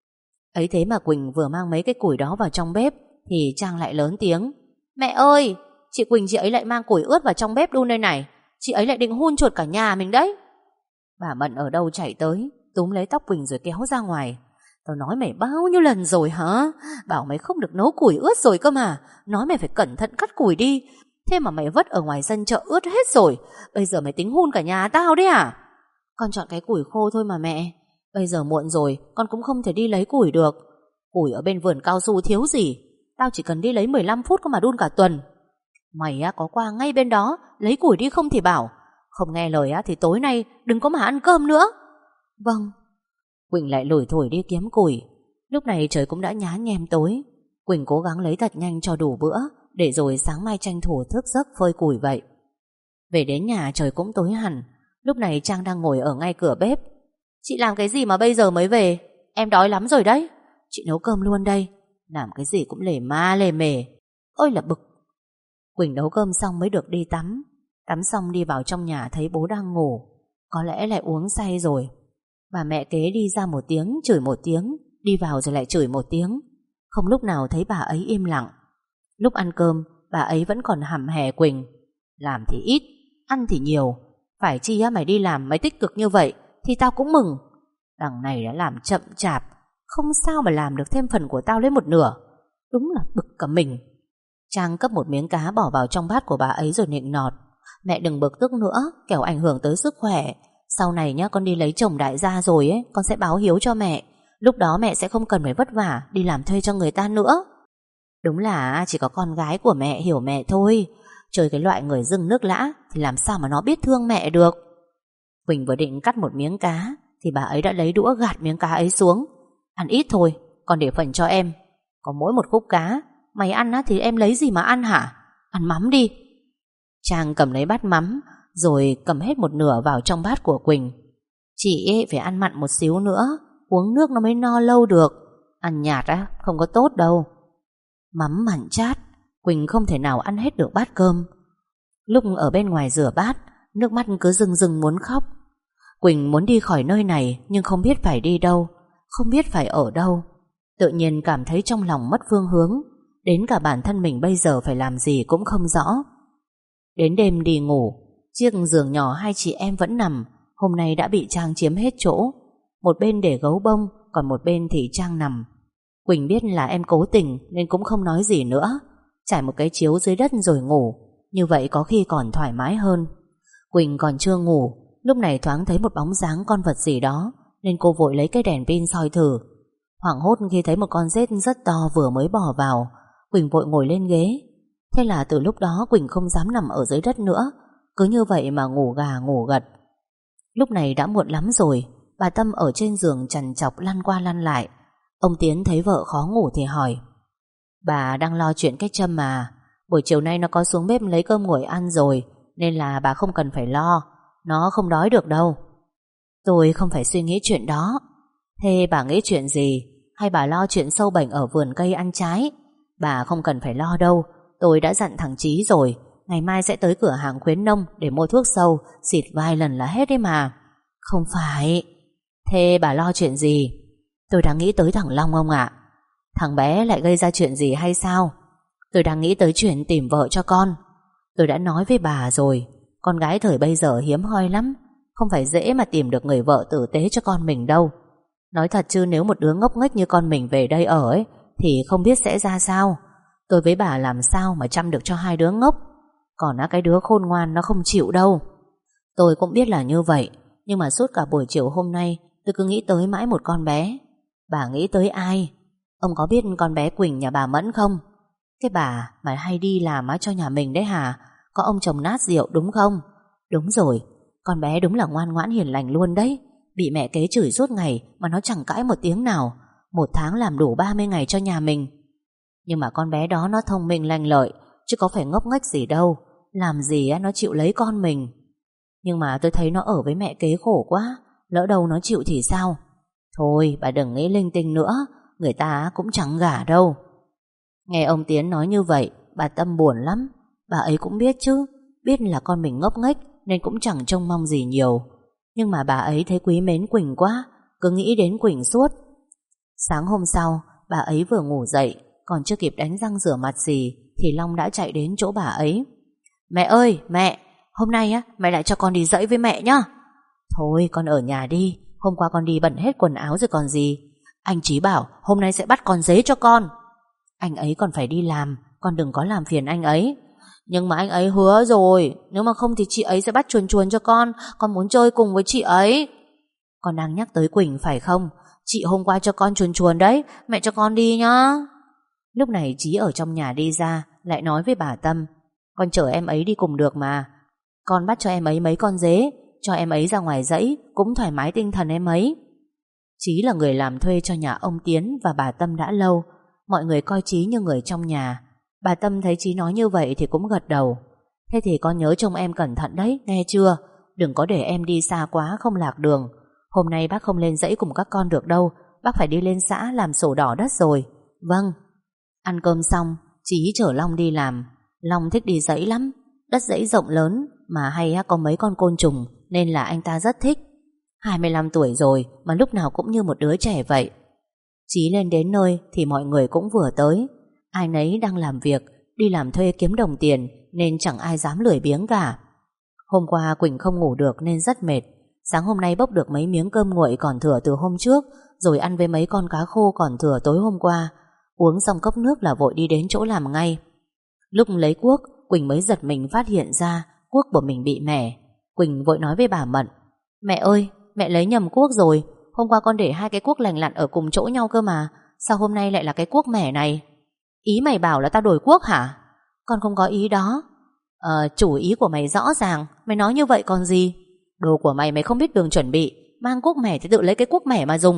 Speaker 1: Ấy thế mà Quỳnh vừa mang mấy cái củi đó vào trong bếp thì Trang lại lớn tiếng: mẹ ơi, chị Quỳnh chị ấy lại mang củi ướt vào trong bếp đun đây này. Chị ấy lại định hun chuột cả nhà mình đấy. Bà Mận ở đâu chạy tới, túm lấy tóc Quỳnh rồi kéo ra ngoài. Tao nói mày bao nhiêu lần rồi hả? Bảo mày không được nấu củi ướt rồi cơ mà. Nói mày phải cẩn thận cắt củi đi. Thế mà mày vất ở ngoài sân chợ ướt hết rồi. Bây giờ mày tính hun cả nhà tao đấy à? Con chọn cái củi khô thôi mà mẹ. Bây giờ muộn rồi, con cũng không thể đi lấy củi được. Củi ở bên vườn cao su thiếu gì. Tao chỉ cần đi lấy 15 phút cơ mà đun cả tuần. Mày có qua ngay bên đó lấy củi đi không thì bảo. Không nghe lời thì tối nay đừng có mà ăn cơm nữa. Vâng. Quỳnh lại lủi thủi đi kiếm củi. Lúc này trời cũng đã nhá nhem tối. Quỳnh cố gắng lấy thật nhanh cho đủ bữa, để rồi sáng mai tranh thủ thức giấc phơi củi vậy. Về đến nhà trời cũng tối hẳn. Lúc này Trang đang ngồi ở ngay cửa bếp. Chị làm cái gì mà bây giờ mới về? Em đói lắm rồi đấy. Chị nấu cơm luôn đây. Làm cái gì cũng lề ma lề mề. Ôi là bực. Quỳnh nấu cơm xong mới được đi tắm. Tắm xong đi vào trong nhà thấy bố đang ngủ. Có lẽ lại uống say rồi. Bà mẹ kế đi ra một tiếng, chửi một tiếng, đi vào rồi lại chửi một tiếng. Không lúc nào thấy bà ấy im lặng. Lúc ăn cơm, bà ấy vẫn còn hằm hè Quỳnh. Làm thì ít, ăn thì nhiều. Phải chi á, mày đi làm mày tích cực như vậy thì tao cũng mừng. Đằng này đã làm chậm chạp, không sao mà làm được thêm phần của tao lấy một nửa. Đúng là bực cả mình. Trang cấp một miếng cá bỏ vào trong bát của bà ấy rồi nịnh nọt. Mẹ đừng bực tức nữa, kẻo ảnh hưởng tới sức khỏe. Sau này nhá, con đi lấy chồng đại gia rồi ấy, con sẽ báo hiếu cho mẹ. Lúc đó mẹ sẽ không cần phải vất vả đi làm thuê cho người ta nữa. Đúng là chỉ có con gái của mẹ hiểu mẹ thôi. Chơi cái loại người dưng nước lã thì làm sao mà nó biết thương mẹ được. Quỳnh vừa định cắt một miếng cá thì bà ấy đã lấy đũa gạt miếng cá ấy xuống. Ăn ít thôi, còn để phần cho em. Có mỗi một khúc cá, mày ăn á thì em lấy gì mà ăn hả? Ăn mắm đi. Trang cầm lấy bát mắm rồi cầm hết một nửa vào trong bát của Quỳnh. Chị ấy phải ăn mặn một xíu nữa, uống nước nó mới no lâu được. Ăn nhạt á không có tốt đâu. Mắm mặn chát, Quỳnh không thể nào ăn hết được bát cơm. Lúc ở bên ngoài rửa bát, nước mắt cứ rưng rưng muốn khóc. Quỳnh muốn đi khỏi nơi này nhưng không biết phải đi đâu, không biết phải ở đâu. Tự nhiên cảm thấy trong lòng mất phương hướng, đến cả bản thân mình bây giờ phải làm gì cũng không rõ. Đến đêm đi ngủ, chiếc giường nhỏ hai chị em vẫn nằm hôm nay đã bị Trang chiếm hết chỗ. Một bên để gấu bông, còn một bên thì Trang nằm. Quỳnh biết là em cố tình nên cũng không nói gì nữa, trải một cái chiếu dưới đất rồi ngủ. Như vậy có khi còn thoải mái hơn. Quỳnh còn chưa ngủ, lúc này thoáng thấy một bóng dáng con vật gì đó, nên cô vội lấy cái đèn pin soi thử. Hoảng hốt khi thấy một con rết rất to vừa mới bò vào. Quỳnh vội ngồi lên ghế. Thế là từ lúc đó Quỳnh không dám nằm ở dưới đất nữa, cứ như vậy mà ngủ gà ngủ gật. Lúc này đã muộn lắm rồi. Bà Tâm ở trên giường trằn trọc lăn qua lăn lại. Ông Tiến thấy vợ khó ngủ thì hỏi: Bà đang lo chuyện cái Trâm mà. Buổi chiều nay nó có xuống bếp lấy cơm nguội ăn rồi, nên là bà không cần phải lo. Nó không đói được đâu. Tôi không phải suy nghĩ chuyện đó. Thế bà nghĩ chuyện gì? Hay bà lo chuyện sâu bệnh ở vườn cây ăn trái? Bà không cần phải lo đâu. Tôi đã dặn thằng Chí rồi, ngày mai sẽ tới cửa hàng khuyến nông để mua thuốc sâu, xịt vài lần là hết đấy mà. Không phải. Thế bà lo chuyện gì? Tôi đang nghĩ tới thằng Long ông ạ. Thằng bé lại gây ra chuyện gì hay sao? Tôi đang nghĩ tới chuyện tìm vợ cho con. Tôi đã nói với bà rồi, con gái thời bây giờ hiếm hoi lắm, không phải dễ mà tìm được người vợ tử tế cho con mình đâu. Nói thật chứ nếu một đứa ngốc nghếch như con mình về đây ở ấy, thì không biết sẽ ra sao. Tôi với bà làm sao mà chăm được cho hai đứa ngốc. Còn cái đứa khôn ngoan nó không chịu đâu. Tôi cũng biết là như vậy, nhưng mà suốt cả buổi chiều hôm nay tôi cứ nghĩ tới mãi một con bé. Bà nghĩ tới ai? Ông có biết con bé Quỳnh nhà bà Mẫn không? Cái bà mà hay đi làm cho nhà mình đấy hả? Có ông chồng nát rượu đúng không? Đúng rồi, con bé đúng là ngoan ngoãn hiền lành luôn đấy. Bị mẹ kế chửi suốt ngày mà nó chẳng cãi một tiếng nào. Một tháng làm đủ 30 ngày cho nhà mình. Nhưng mà con bé đó nó thông minh lanh lợi, chứ có phải ngốc nghếch gì đâu. Làm gì nó chịu lấy con mình. Nhưng mà tôi thấy nó ở với mẹ kế khổ quá. Lỡ đâu nó chịu thì sao? Thôi bà đừng nghĩ linh tinh nữa, người ta cũng chẳng gả đâu. Nghe ông Tiến nói như vậy, bà Tâm buồn lắm. Bà ấy cũng biết chứ, biết là con mình ngốc nghếch nên cũng chẳng trông mong gì nhiều. Nhưng mà bà ấy thấy quý mến Quỳnh quá, cứ nghĩ đến Quỳnh suốt. Sáng hôm sau, bà ấy vừa ngủ dậy, còn chưa kịp đánh răng rửa mặt gì thì Long đã chạy đến chỗ bà ấy. Mẹ ơi, mẹ, hôm nay mẹ lại cho con đi dẫy với mẹ nhá. Thôi con ở nhà đi, hôm qua con đi bẩn hết quần áo rồi còn gì. Anh Chí bảo hôm nay sẽ bắt con dế cho con. Anh ấy còn phải đi làm, con đừng có làm phiền anh ấy. Nhưng mà anh ấy hứa rồi, nếu mà không thì chị ấy sẽ bắt chuồn chuồn cho con muốn chơi cùng với chị ấy. Con đang nhắc tới Quỳnh phải không? Chị hôm qua cho con chuồn chuồn đấy, mẹ cho con đi nhá. Lúc này Chí ở trong nhà đi ra, lại nói với bà Tâm: Con chở em ấy đi cùng được mà. Con bắt cho em ấy mấy con dế, cho em ấy ra ngoài dãy, cũng thoải mái tinh thần em ấy. Chí là người làm thuê cho nhà ông Tiến và bà Tâm đã lâu. Mọi người coi Chí như người trong nhà. Bà Tâm thấy Chí nói như vậy thì cũng gật đầu. Thế thì con nhớ trông em cẩn thận đấy, nghe chưa? Đừng có để em đi xa quá không lạc đường. Hôm nay bác không lên dãy cùng các con được đâu, bác phải đi lên xã làm sổ đỏ đất rồi. Vâng. Ăn cơm xong, Chí chở Long đi làm. Long thích đi dãy lắm. Đất dãy rộng lớn, mà hay có mấy con côn trùng nên là anh ta rất thích. 25 tuổi rồi mà lúc nào cũng như một đứa trẻ vậy. Chí lên đến nơi thì mọi người cũng vừa tới. Ai nấy đang làm việc, đi làm thuê kiếm đồng tiền nên chẳng ai dám lười biếng cả. Hôm qua Quỳnh không ngủ được nên rất mệt. Sáng hôm nay bốc được mấy miếng cơm nguội còn thừa từ hôm trước, rồi ăn với mấy con cá khô còn thừa tối hôm qua. Uống xong cốc nước là vội đi đến chỗ làm ngay. Lúc lấy cuốc, Quỳnh mới giật mình phát hiện ra cuốc của mình bị mẻ. Quỳnh vội nói với bà Mận: Mẹ ơi, mẹ lấy nhầm cuốc rồi. Hôm qua con để hai cái cuốc lành lặn ở cùng chỗ nhau cơ mà. Sao hôm nay lại là cái cuốc mẻ này? Ý mày bảo là tao đổi cuốc hả? Con không có ý đó. Chủ ý của mày rõ ràng. Mày nói như vậy còn gì? Đồ của mày không biết đường chuẩn bị. Mang cuốc mẻ thì tự lấy cái cuốc mẻ mà dùng.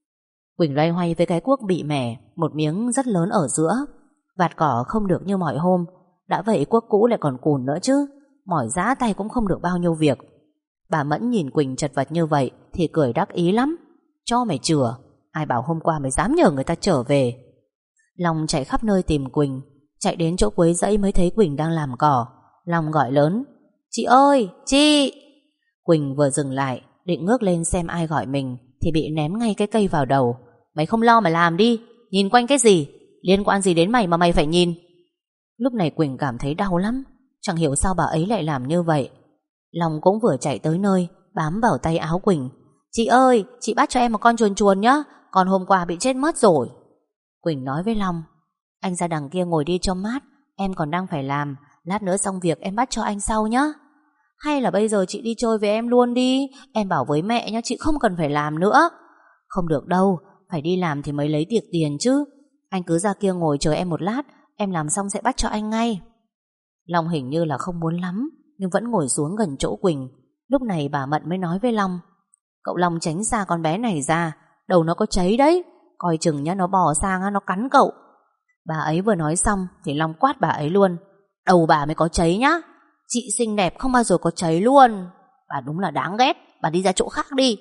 Speaker 1: Quỳnh loay hoay với cái cuốc bị mẻ, một miếng rất lớn ở giữa. Vạt cỏ không được như mọi hôm. Đã vậy cuốc cũ lại còn cùn nữa chứ. Mỏi giã tay cũng không được bao nhiêu việc. Bà Mẫn nhìn Quỳnh chật vật như vậy thì cười đắc ý lắm. Cho mày chừa. Ai bảo hôm qua mày dám nhờ người ta trở về. Long chạy khắp nơi tìm Quỳnh. Chạy đến chỗ cuối dãy mới thấy Quỳnh đang làm cỏ. Long gọi lớn: Chị ơi, chị! Quỳnh vừa dừng lại, định ngước lên xem ai gọi mình thì bị ném ngay cái cây vào đầu. Mày không lo mà làm đi. Nhìn quanh cái gì? Liên quan gì đến mày mà mày phải nhìn? Lúc này Quỳnh cảm thấy đau lắm. Chẳng hiểu sao bà ấy lại làm như vậy. Long cũng vừa chạy tới nơi, bám vào tay áo Quỳnh: Chị ơi, chị bắt cho em một con chuồn chuồn nhá. Còn hôm qua bị chết mất rồi. Quỳnh nói với Long: Anh ra đằng kia ngồi đi cho mát. Em còn đang phải làm. Lát nữa xong việc em bắt cho anh sau nhá. Hay là bây giờ chị đi chơi với em luôn đi. Em bảo với mẹ nhá, chị không cần phải làm nữa. Không được đâu, phải đi làm thì mới lấy được tiền chứ. Anh cứ ra kia ngồi chờ em một lát. Em làm xong sẽ bắt cho anh ngay. Long hình như là không muốn lắm, nhưng vẫn ngồi xuống gần chỗ Quỳnh. Lúc này bà Mận mới nói với Long: Cậu Long tránh xa con bé này ra. Đầu nó có cháy đấy. Coi chừng nhá, nó bò sang nó cắn cậu. Bà ấy vừa nói xong thì Long quát bà ấy luôn: Đầu bà mới có cháy nhá. Chị xinh đẹp không bao giờ có cháy luôn. Bà đúng là đáng ghét. Bà đi ra chỗ khác đi.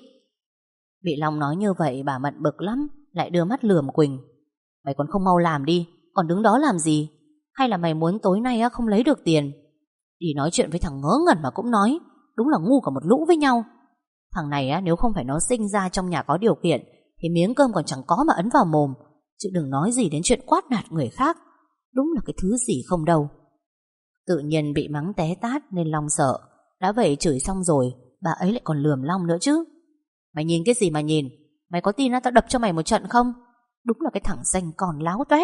Speaker 1: Bị Long nói như vậy bà Mận bực lắm, lại đưa mắt lườm Quỳnh: Mày còn không mau làm đi. Còn đứng đó làm gì? Hay là mày muốn tối nay không lấy được tiền? Đi nói chuyện với thằng ngớ ngẩn mà cũng nói. Đúng là ngu cả một lũ với nhau. Thằng này nếu không phải nó sinh ra trong nhà có điều kiện thì miếng cơm còn chẳng có mà ấn vào mồm. Chứ đừng nói gì đến chuyện quát nạt người khác. Đúng là cái thứ gì không đâu. Tự nhiên bị mắng té tát nên Long sợ. Đã vậy chửi xong rồi, bà ấy lại còn lườm Long nữa chứ. Mày nhìn cái gì mà nhìn? Mày có tin tao đập cho mày một trận không? Đúng là cái thằng danh con láo toét.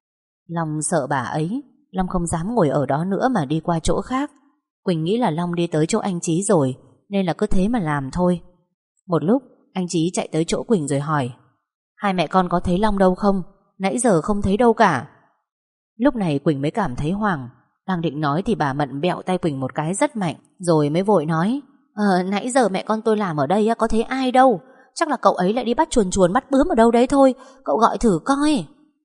Speaker 1: Long sợ bà ấy. Long không dám ngồi ở đó nữa mà đi qua chỗ khác. Quỳnh nghĩ là Long đi tới chỗ anh Chí rồi, nên là cứ thế mà làm thôi. Một lúc anh Chí chạy tới chỗ Quỳnh rồi hỏi: Hai mẹ con có thấy Long đâu không? Nãy giờ không thấy đâu cả. Lúc này Quỳnh mới cảm thấy hoảng. Đang định nói thì bà Mận bẹo tay Quỳnh một cái rất mạnh, rồi mới vội nói: Nãy giờ mẹ con tôi làm ở đây có thấy ai đâu. Chắc là cậu ấy lại đi bắt chuồn chuồn bắt bướm ở đâu đấy thôi. Cậu gọi thử coi.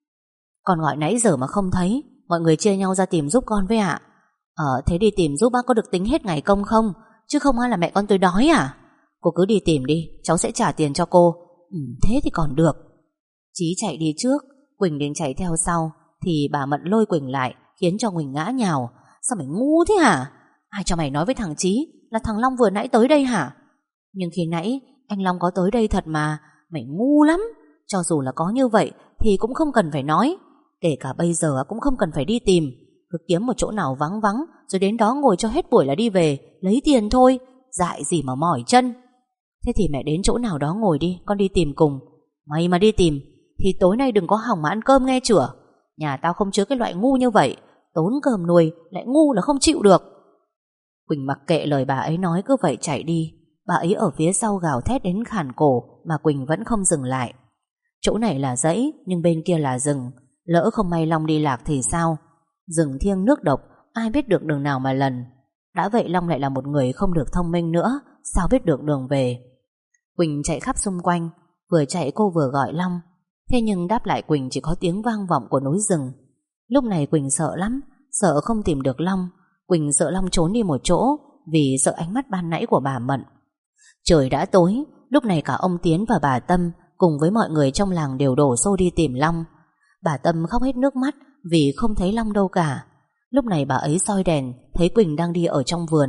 Speaker 1: Con gọi nãy giờ mà không thấy. Mọi người chia nhau ra tìm giúp con với ạ. Thế đi tìm giúp có được tính hết ngày công không? Chứ không là mẹ con tôi đói à? Cô cứ đi tìm đi, cháu sẽ trả tiền cho cô. Thế thì còn được. Chí chạy đi trước, Quỳnh định chạy theo sau thì bà Mận lôi Quỳnh lại, khiến cho Quỳnh ngã nhào. Sao mày ngu thế hả? Ai cho mày nói với thằng Chí là thằng Long vừa nãy tới đây hả? Nhưng khi nãy anh Long có tới đây thật mà. Mày ngu lắm. Cho dù là có như vậy thì cũng không cần phải nói. Kể cả bây giờ cũng không cần phải đi tìm. Cứ kiếm một chỗ nào vắng vắng rồi đến đó ngồi cho hết buổi là đi về, lấy tiền thôi. Dại gì mà mỏi chân. Thế thì mẹ đến chỗ nào đó ngồi đi, con đi tìm cùng. Mày mà đi tìm thì tối nay đừng có hỏng mà ăn cơm nghe chửa. Nhà tao không chứa cái loại ngu như vậy. Tốn cơm nuôi lại ngu là không chịu được. Quỳnh mặc kệ lời bà ấy nói, cứ vậy chạy đi. Bà ấy ở phía sau gào thét đến khàn cổ mà Quỳnh vẫn không dừng lại. Chỗ này là dãy nhưng bên kia là rừng. Lỡ không may Long đi lạc thì sao? Rừng thiêng nước độc, ai biết được đường nào mà lần. Đã vậy Long lại là một người không được thông minh nữa, sao biết được đường về. Quỳnh chạy khắp xung quanh. Vừa chạy cô vừa gọi Long. Thế nhưng đáp lại Quỳnh chỉ có tiếng vang vọng của núi rừng. Lúc này Quỳnh sợ lắm. Sợ không tìm được Long. Quỳnh sợ Long trốn đi một chỗ vì sợ ánh mắt ban nãy của bà Mận. Trời đã tối. Lúc này cả ông Tiến và bà Tâm cùng với mọi người trong làng đều đổ xô đi tìm Long. Bà Tâm khóc hết nước mắt vì không thấy Long đâu cả. Lúc này bà ấy soi đèn thấy Quỳnh đang đi ở trong vườn,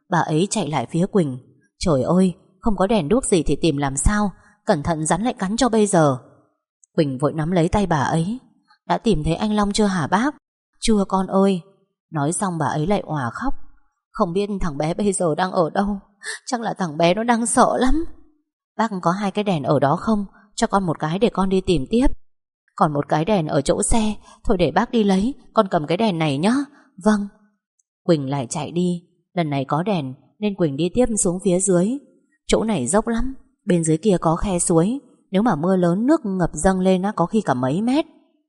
Speaker 1: Bà ấy chạy lại phía Quỳnh. Trời ơi, không có đèn đuốc gì thì tìm làm sao, cẩn thận rắn lại cắn cho bây giờ. Quỳnh vội nắm lấy tay bà ấy. Đã tìm thấy anh Long chưa hả bác? Chưa con ơi. Nói xong bà ấy lại òa khóc. Không biết thằng bé bây giờ đang ở đâu. Chắc là thằng bé nó đang sợ lắm. Bác có 2 cái đèn ở đó không? Cho con một cái để con đi tìm tiếp. Còn một cái đèn ở chỗ xe. Thôi để bác đi lấy, con cầm cái đèn này nhé. Vâng. Quỳnh lại chạy đi. Lần này có đèn nên Quỳnh đi tiếp xuống phía dưới. Chỗ này dốc lắm, bên dưới kia có khe suối. Nếu mà mưa lớn nước ngập dâng lên có khi cả mấy mét.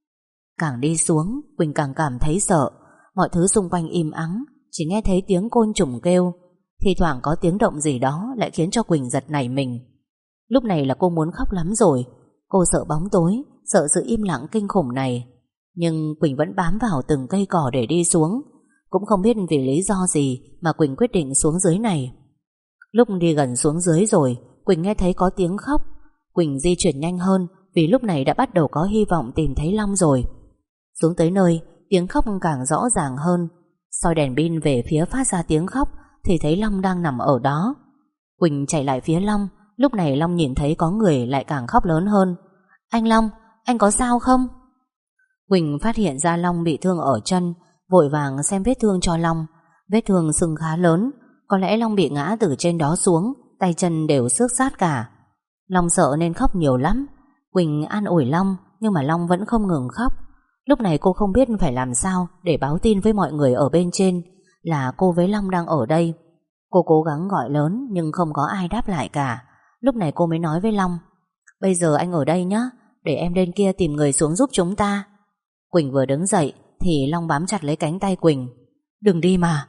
Speaker 1: Càng đi xuống Quỳnh càng cảm thấy sợ. Mọi thứ xung quanh im ắng, chỉ nghe thấy tiếng côn trùng kêu. Thi thoảng có tiếng động gì đó lại khiến cho Quỳnh giật nảy mình. Lúc này là cô muốn khóc lắm rồi. Cô sợ bóng tối, sợ sự im lặng kinh khủng này. Nhưng Quỳnh vẫn bám vào từng cây cỏ để đi xuống. Cũng không biết vì lý do gì mà Quỳnh quyết định xuống dưới này. Lúc đi gần xuống dưới rồi, Quỳnh nghe thấy có tiếng khóc. Quỳnh di chuyển nhanh hơn vì lúc này đã bắt đầu có hy vọng tìm thấy Long rồi. Xuống tới nơi, tiếng khóc càng rõ ràng hơn. Soi đèn pin về phía phát ra tiếng khóc thì thấy Long đang nằm ở đó. Quỳnh chạy lại phía Long. Lúc này Long nhìn thấy có người lại càng khóc lớn hơn. Anh Long, anh có sao không? Quỳnh phát hiện ra Long bị thương ở chân, vội vàng xem vết thương cho Long. Vết thương sưng khá lớn. Có lẽ Long bị ngã từ trên đó xuống, tay chân đều xước xát cả. Long sợ nên khóc nhiều lắm. Quỳnh an ủi Long, nhưng mà Long vẫn không ngừng khóc. Lúc này cô không biết phải làm sao để báo tin với mọi người ở bên trên là cô với Long đang ở đây. Cô cố gắng gọi lớn nhưng không có ai đáp lại cả. Lúc này cô mới nói với Long, bây giờ anh ở đây nhé, để em lên kia tìm người xuống giúp chúng ta. Quỳnh vừa đứng dậy thì Long bám chặt lấy cánh tay Quỳnh. Đừng đi mà,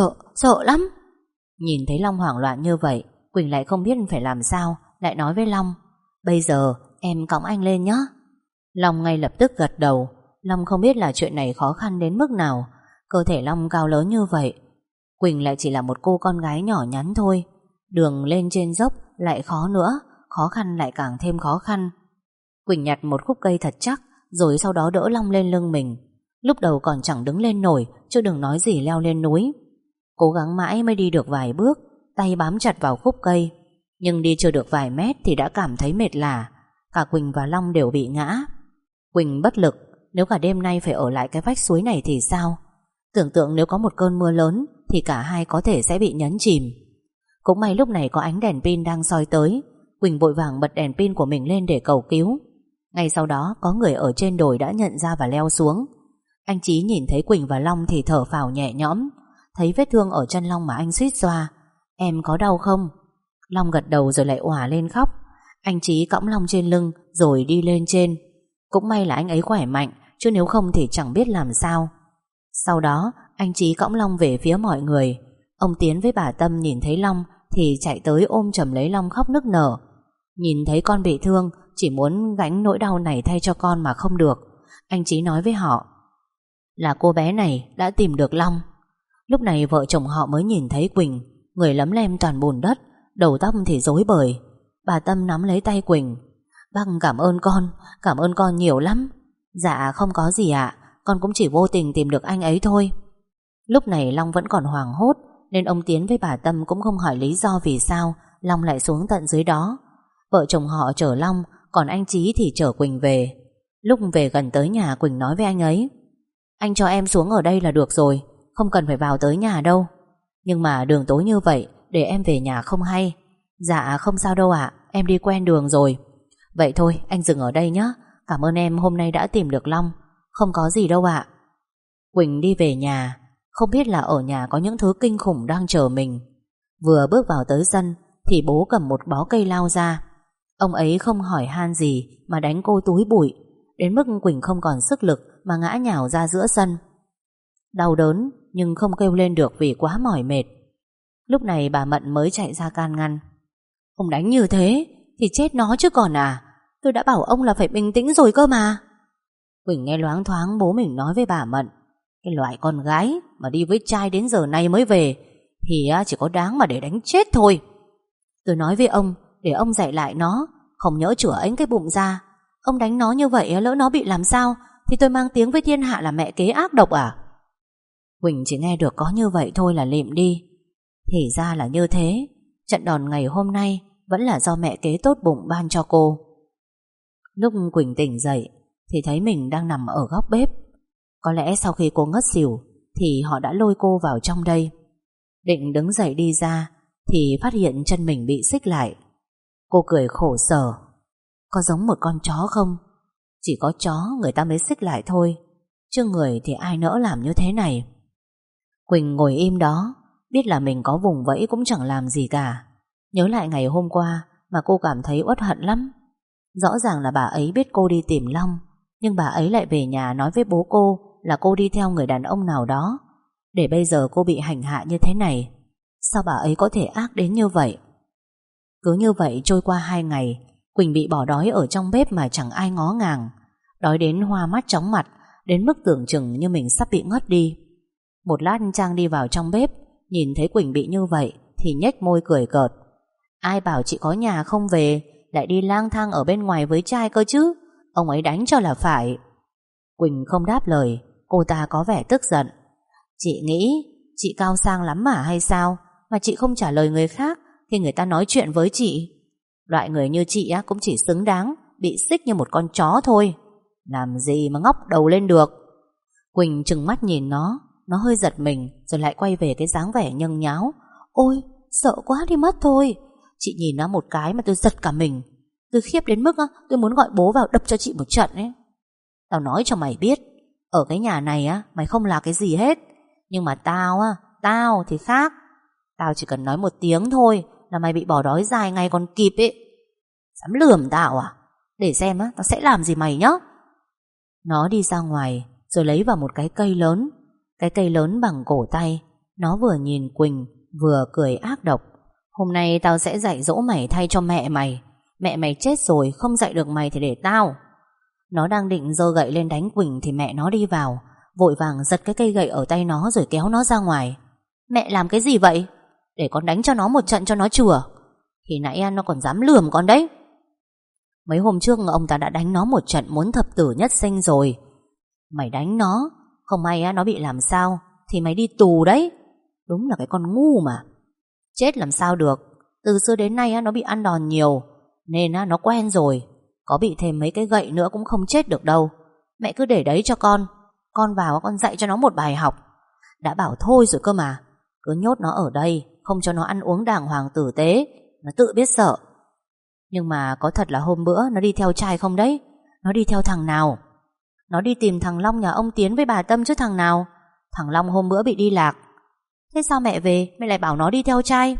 Speaker 1: sợ lắm. Nhìn thấy Long hoảng loạn như vậy, Quỳnh lại không biết phải làm sao, lại nói với Long, bây giờ em cõng anh lên nhé. Long ngay lập tức gật đầu. Long không biết là chuyện này khó khăn đến mức nào. Cơ thể Long cao lớn như vậy, Quỳnh lại chỉ là một cô con gái nhỏ nhắn thôi. Đường lên trên dốc lại khó nữa, khó khăn lại càng thêm khó khăn. Quỳnh nhặt một khúc cây thật chắc, rồi sau đó đỡ Long lên lưng mình. Lúc đầu còn chẳng đứng lên nổi, chứ đừng nói gì leo lên núi. Cố gắng mãi mới đi được vài bước, tay bám chặt vào khúc cây. Nhưng đi chưa được vài mét thì đã cảm thấy mệt lả. Cả Quỳnh và Long đều bị ngã. Quỳnh bất lực. Nếu cả đêm nay phải ở lại cái vách suối này thì sao? Tưởng tượng nếu có một cơn mưa lớn thì cả hai có thể sẽ bị nhấn chìm. Cũng may lúc này có ánh đèn pin đang soi tới. Quỳnh vội vàng bật đèn pin của mình lên để cầu cứu. Ngay sau đó có người ở trên đồi đã nhận ra và leo xuống. Anh Chí nhìn thấy Quỳnh và Long thì thở phào nhẹ nhõm. Thấy vết thương ở chân Long mà anh suýt xoa. Em có đau không? Long gật đầu rồi lại òa lên khóc. Anh Chí cõng Long trên lưng rồi đi lên trên. Cũng may là anh ấy khỏe mạnh, chứ nếu không thì chẳng biết làm sao. Sau đó anh Chí cõng Long về phía mọi người. Ông Tiến với bà Tâm nhìn thấy Long thì chạy tới ôm chầm lấy Long khóc nức nở. Nhìn thấy con bị thương, chỉ muốn gánh nỗi đau này thay cho con mà không được. Anh Chí nói với họ là cô bé này đã tìm được Long. Lúc này vợ chồng họ mới nhìn thấy Quỳnh, người lấm lem toàn bùn đất, đầu tóc thì rối bời. Bà Tâm nắm lấy tay Quỳnh. Bác cảm ơn con nhiều lắm. Dạ không có gì ạ, con cũng chỉ vô tình tìm được anh ấy thôi. Lúc này Long vẫn còn hoảng hốt, nên ông Tiến với bà Tâm cũng không hỏi lý do vì sao Long lại xuống tận dưới đó. Vợ chồng họ chở Long, còn anh Chí thì chở Quỳnh về. Lúc về gần tới nhà, Quỳnh nói với anh ấy, anh cho em xuống ở đây là được rồi, không cần phải vào tới nhà đâu. Nhưng mà đường tối như vậy, để em về nhà không hay. Dạ không sao đâu ạ, em đi quen đường rồi. Vậy thôi anh dừng ở đây nhé. Cảm ơn em hôm nay đã tìm được Long. Không có gì đâu ạ. Quỳnh đi về nhà, không biết là ở nhà có những thứ kinh khủng đang chờ mình. Vừa bước vào tới sân thì bố cầm một bó cây lao ra. Ông ấy không hỏi han gì mà đánh cô túi bụi, đến mức Quỳnh không còn sức lực mà ngã nhào ra giữa sân. Đau đớn nhưng không kêu lên được vì quá mỏi mệt. Lúc này bà Mận mới chạy ra can ngăn. Ông đánh như thế thì chết nó chứ còn à. Tôi đã bảo ông là phải bình tĩnh rồi cơ mà. Quỳnh nghe loáng thoáng bố mình nói với bà Mận, cái loại con gái mà đi với trai đến giờ này mới về thì chỉ có đáng mà để đánh chết thôi. Tôi nói với ông để ông dạy lại nó, không nhỡ chửa ánh cái bụng ra. Ông đánh nó như vậy lỡ nó bị làm sao thì tôi mang tiếng với thiên hạ là mẹ kế ác độc à. Quỳnh chỉ nghe được có như vậy thôi là lịm đi. Thì ra là như thế. Trận đòn ngày hôm nay vẫn là do mẹ kế tốt bụng ban cho cô. Lúc Quỳnh tỉnh dậy thì thấy mình đang nằm ở góc bếp. Có lẽ sau khi cô ngất xỉu thì họ đã lôi cô vào trong đây. Định đứng dậy đi ra thì phát hiện chân mình bị xích lại. Cô cười khổ sở. Có giống một con chó không? Chỉ có chó người ta mới xích lại thôi, chứ người thì ai nỡ làm như thế này. Quỳnh ngồi im đó, biết là mình có vùng vẫy cũng chẳng làm gì cả. Nhớ lại ngày hôm qua mà cô cảm thấy uất hận lắm. Rõ ràng là bà ấy biết cô đi tìm Long, nhưng bà ấy lại về nhà nói với bố cô là cô đi theo người đàn ông nào đó. Để bây giờ cô bị hành hạ như thế này, sao bà ấy có thể ác đến như vậy? Cứ như vậy trôi qua 2 ngày, Quỳnh bị bỏ đói ở trong bếp mà chẳng ai ngó ngàng. Đói đến hoa mắt chóng mặt, đến mức tưởng chừng như mình sắp bị ngất đi. Một lát Trang đi vào trong bếp, nhìn thấy Quỳnh bị như vậy thì nhếch môi cười cợt. Ai bảo chị có nhà không về, lại đi lang thang ở bên ngoài với trai cơ chứ? Ông ấy đánh cho là phải. Quỳnh không đáp lời, cô ta có vẻ tức giận. Chị nghĩ chị cao sang lắm mà hay sao, mà chị không trả lời người khác khi người ta nói chuyện với chị? Loại người như chị á cũng chỉ xứng đáng bị xích như một con chó thôi. Làm gì mà ngóc đầu lên được? Quỳnh trừng mắt nhìn nó hơi giật mình rồi lại quay về cái dáng vẻ nhâng nháo. Ôi, sợ quá đi mất thôi. Chị nhìn nó một cái mà tôi giật cả mình. Tôi khiếp đến mức tôi muốn gọi bố vào đập cho chị một trận ấy. Tao nói cho mày biết, ở cái nhà này á mày không là cái gì hết. Nhưng mà tao thì khác. Tao chỉ cần nói một tiếng thôi là mày bị bỏ đói dài ngày còn kịp ấy. Dám lườm tao à? Để xem tao sẽ làm gì mày nhá. Nó đi ra ngoài rồi lấy vào một cái cây lớn. Cái cây lớn bằng cổ tay. Nó vừa nhìn Quỳnh vừa cười ác độc. Hôm nay tao sẽ dạy dỗ mày thay cho mẹ mày. Mẹ mày chết rồi, không dạy được mày thì để tao. Nó đang định giơ gậy lên đánh Quỳnh thì mẹ nó đi vào, vội vàng giật cái cây gậy ở tay nó rồi kéo nó ra ngoài. Mẹ làm cái gì vậy? Để con đánh cho nó một trận cho nó chừa. Thì nãy nó còn dám lườm con đấy. Mấy hôm trước ông ta đã đánh nó một trận muốn thập tử nhất sinh rồi. Mày đánh nó, không may nó bị làm sao thì mày đi tù đấy. Đúng là cái con ngu mà. Chết làm sao được. Từ xưa đến nay nó bị ăn đòn nhiều nên nó quen rồi. Có bị thêm mấy cái gậy nữa cũng không chết được đâu. Mẹ cứ để đấy cho con. Con vào con dạy cho nó một bài học. Đã bảo thôi rồi cơ mà. Cứ nhốt nó ở đây, không cho nó ăn uống đàng hoàng tử tế. Nó tự biết sợ. Nhưng mà có thật là hôm bữa nó đi theo trai không đấy? Nó đi theo thằng nào? Nó đi tìm thằng Long nhà ông Tiến với bà Tâm chứ thằng nào. Thằng Long hôm bữa bị đi lạc. Thế sao mẹ về mẹ lại bảo nó đi theo trai?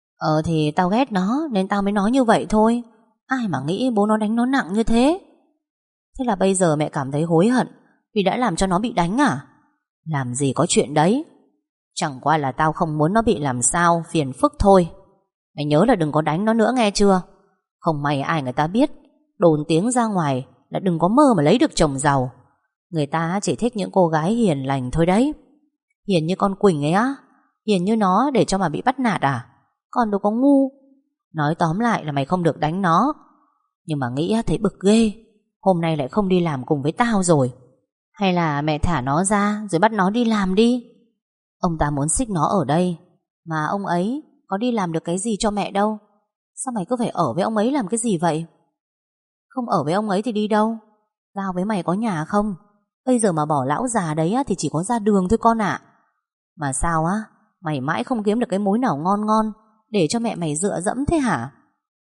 Speaker 1: Thì tao ghét nó nên tao mới nói như vậy thôi. Ai mà nghĩ bố nó đánh nó nặng như thế. Thế là bây giờ mẹ cảm thấy hối hận vì đã làm cho nó bị đánh à? Làm gì có chuyện đấy. Chẳng qua là tao không muốn nó bị làm sao, phiền phức thôi. Mày nhớ là đừng có đánh nó nữa nghe chưa? Không may ai người ta biết, đồn tiếng ra ngoài là đừng có mơ mà lấy được chồng giàu. Người ta chỉ thích những cô gái hiền lành thôi đấy. Hiền như con Quỳnh ấy á? Hiền như nó để cho mà bị bắt nạt à? Con đâu có ngu. Nói tóm lại là mày không được đánh nó. Nhưng mà nghĩ thấy bực ghê. Hôm nay lại không đi làm cùng với tao rồi. Hay là mẹ thả nó ra rồi bắt nó đi làm đi. Ông ta muốn xích nó ở đây, mà ông ấy có đi làm được cái gì cho mẹ đâu. Sao mày cứ phải ở với ông ấy làm cái gì vậy? Không ở với ông ấy thì đi đâu? Tao với mày có nhà không? Bây giờ mà bỏ lão già đấy thì chỉ có ra đường thôi con ạ. Mà sao mày mãi không kiếm được cái mối nào ngon ngon để cho mẹ mày dựa dẫm thế hả?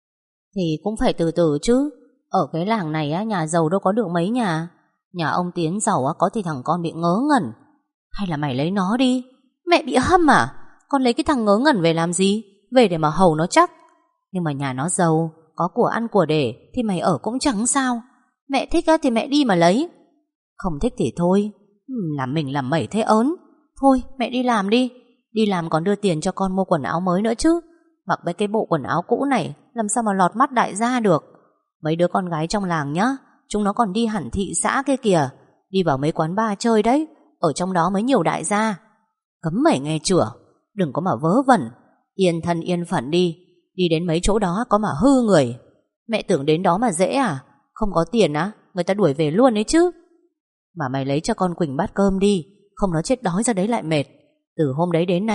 Speaker 1: Thì cũng phải từ từ chứ. Ở cái làng này nhà giàu đâu có được mấy nhà. Nhà ông Tiến giàu có thì thằng con bị ngớ ngẩn. Hay là mày lấy nó đi. Mẹ bị hâm à? Con lấy cái thằng ngớ ngẩn về làm gì? Về để mà hầu nó chắc. Nhưng mà nhà nó giàu, có của ăn của để thì mày ở cũng chẳng sao. Mẹ thích thì mẹ đi mà lấy. Không thích thì thôi. Làm mình làm mẩy thế ớn. Thôi mẹ đi làm đi. Đi làm còn đưa tiền cho con mua quần áo mới nữa chứ. Mặc mấy cái bộ quần áo cũ này làm sao mà lọt mắt đại gia được. Mấy đứa con gái trong làng nhá, chúng nó còn đi hẳn thị xã kia kìa. Đi vào mấy quán bar chơi đấy. Ở trong đó mới nhiều đại gia. Cấm mày nghe chưa? Đừng có mà vớ vẩn. Yên thân yên phận đi. Đi đến mấy chỗ đó có mà hư người. Mẹ tưởng đến đó mà dễ à? Không có tiền người ta đuổi về luôn ấy chứ. Mà mày lấy cho con Quỳnh bát cơm đi. Không nó chết đói ra đấy lại mệt. Từ hôm đấy đến nay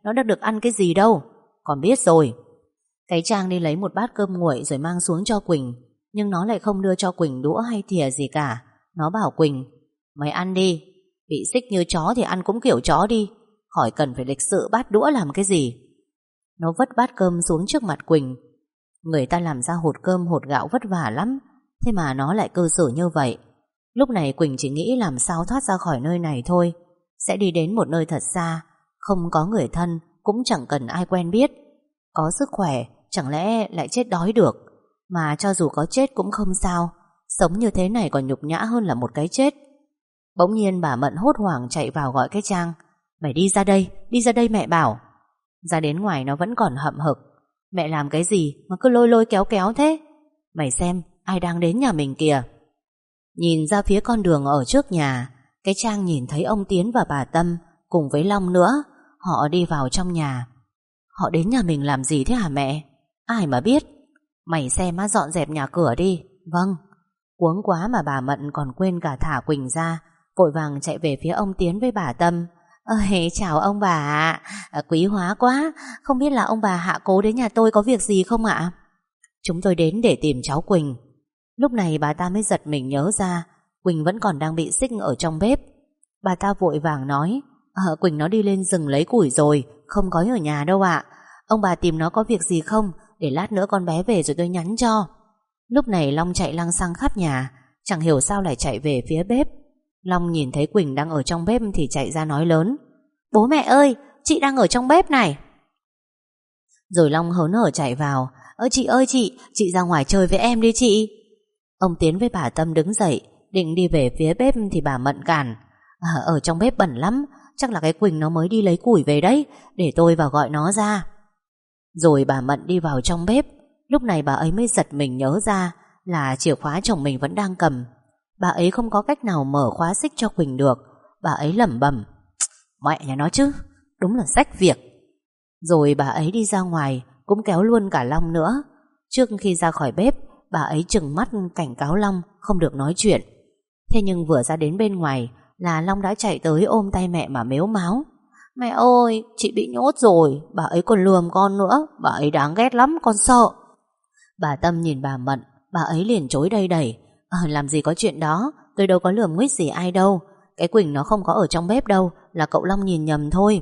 Speaker 1: nó đã được ăn cái gì đâu. Con biết rồi. Cái Trang đi lấy một bát cơm nguội rồi mang xuống cho Quỳnh, nhưng nó lại không đưa cho Quỳnh đũa hay thìa gì cả. Nó bảo Quỳnh: mày ăn đi, bị xích như chó thì ăn cũng kiểu chó đi, khỏi cần phải lịch sự bát đũa làm cái gì. Nó vất bát cơm xuống trước mặt Quỳnh. Người ta làm ra hột cơm hột gạo vất vả lắm, thế mà nó lại cư xử như vậy. Lúc này Quỳnh chỉ nghĩ làm sao thoát ra khỏi nơi này thôi, sẽ đi đến một nơi thật xa, không có người thân, cũng chẳng cần ai quen biết. Có sức khỏe, chẳng lẽ lại chết đói được. Mà cho dù có chết cũng không sao, sống như thế này còn nhục nhã hơn là một cái chết. Bỗng nhiên bà Mận hốt hoảng chạy vào gọi cái Trang: mày đi ra đây mẹ bảo. Ra đến ngoài nó vẫn còn hậm hực: mẹ làm cái gì mà cứ lôi lôi kéo kéo thế? Mày xem, ai đang đến nhà mình kìa. Nhìn ra phía con đường ở trước nhà, cái Trang nhìn thấy ông Tiến và bà Tâm cùng với Long nữa. Họ đi vào trong nhà. Họ đến nhà mình làm gì thế hả mẹ? Ai mà biết. Mày xem á, dọn dẹp nhà cửa đi. Vâng. Cuống quá mà bà Mận còn quên cả thả Quỳnh ra, vội vàng chạy về phía ông Tiến với bà Tâm. Ơi, chào ông bà ạ. Quý hóa quá. Không biết là ông bà Hạ Cố đến nhà tôi có việc gì không ạ? Chúng tôi đến để tìm cháu Quỳnh. Lúc này bà ta mới giật mình nhớ ra Quỳnh vẫn còn đang bị xích ở trong bếp. Bà ta vội vàng nói: Quỳnh nó đi lên rừng lấy củi rồi, không có ở nhà đâu ạ. Ông bà tìm nó có việc gì không? Để lát nữa con bé về rồi tôi nhắn cho. Lúc này Long chạy lăng xăng khắp nhà, chẳng hiểu sao lại chạy về phía bếp. Long nhìn thấy Quỳnh đang ở trong bếp thì chạy ra nói lớn: bố mẹ ơi, chị đang ở trong bếp này. Rồi Long hớn hở chạy vào: chị ơi chị ra ngoài chơi với em đi chị. Ông Tiến với bà Tâm đứng dậy định đi về phía bếp thì bà Mận cản: ở trong bếp bẩn lắm, chắc là cái Quỳnh nó mới đi lấy củi về đấy, để tôi vào gọi nó ra. Rồi bà Mận đi vào trong bếp. Lúc này bà ấy mới giật mình nhớ ra là chìa khóa chồng mình vẫn đang cầm. Bà ấy không có cách nào mở khóa xích cho Quỳnh được. Bà ấy lẩm bẩm: mẹ nhà nó chứ, đúng là rách việc. Rồi bà ấy đi ra ngoài, cũng kéo luôn cả Long nữa. Trước khi ra khỏi bếp, bà ấy trừng mắt cảnh cáo Long không được nói chuyện. Thế nhưng vừa ra đến bên ngoài là Long đã chạy tới ôm tay mẹ mà mếu máo: mẹ ơi, chị bị nhốt rồi, bà ấy còn lườm con nữa, bà ấy đáng ghét lắm, con sợ. Bà Tâm nhìn bà Mận, bà ấy liền chối đầy đẩy: làm gì có chuyện đó, tôi đâu có lườm nguýt gì ai đâu. Cái Quỳnh nó không có ở trong bếp đâu, là cậu Long nhìn nhầm thôi.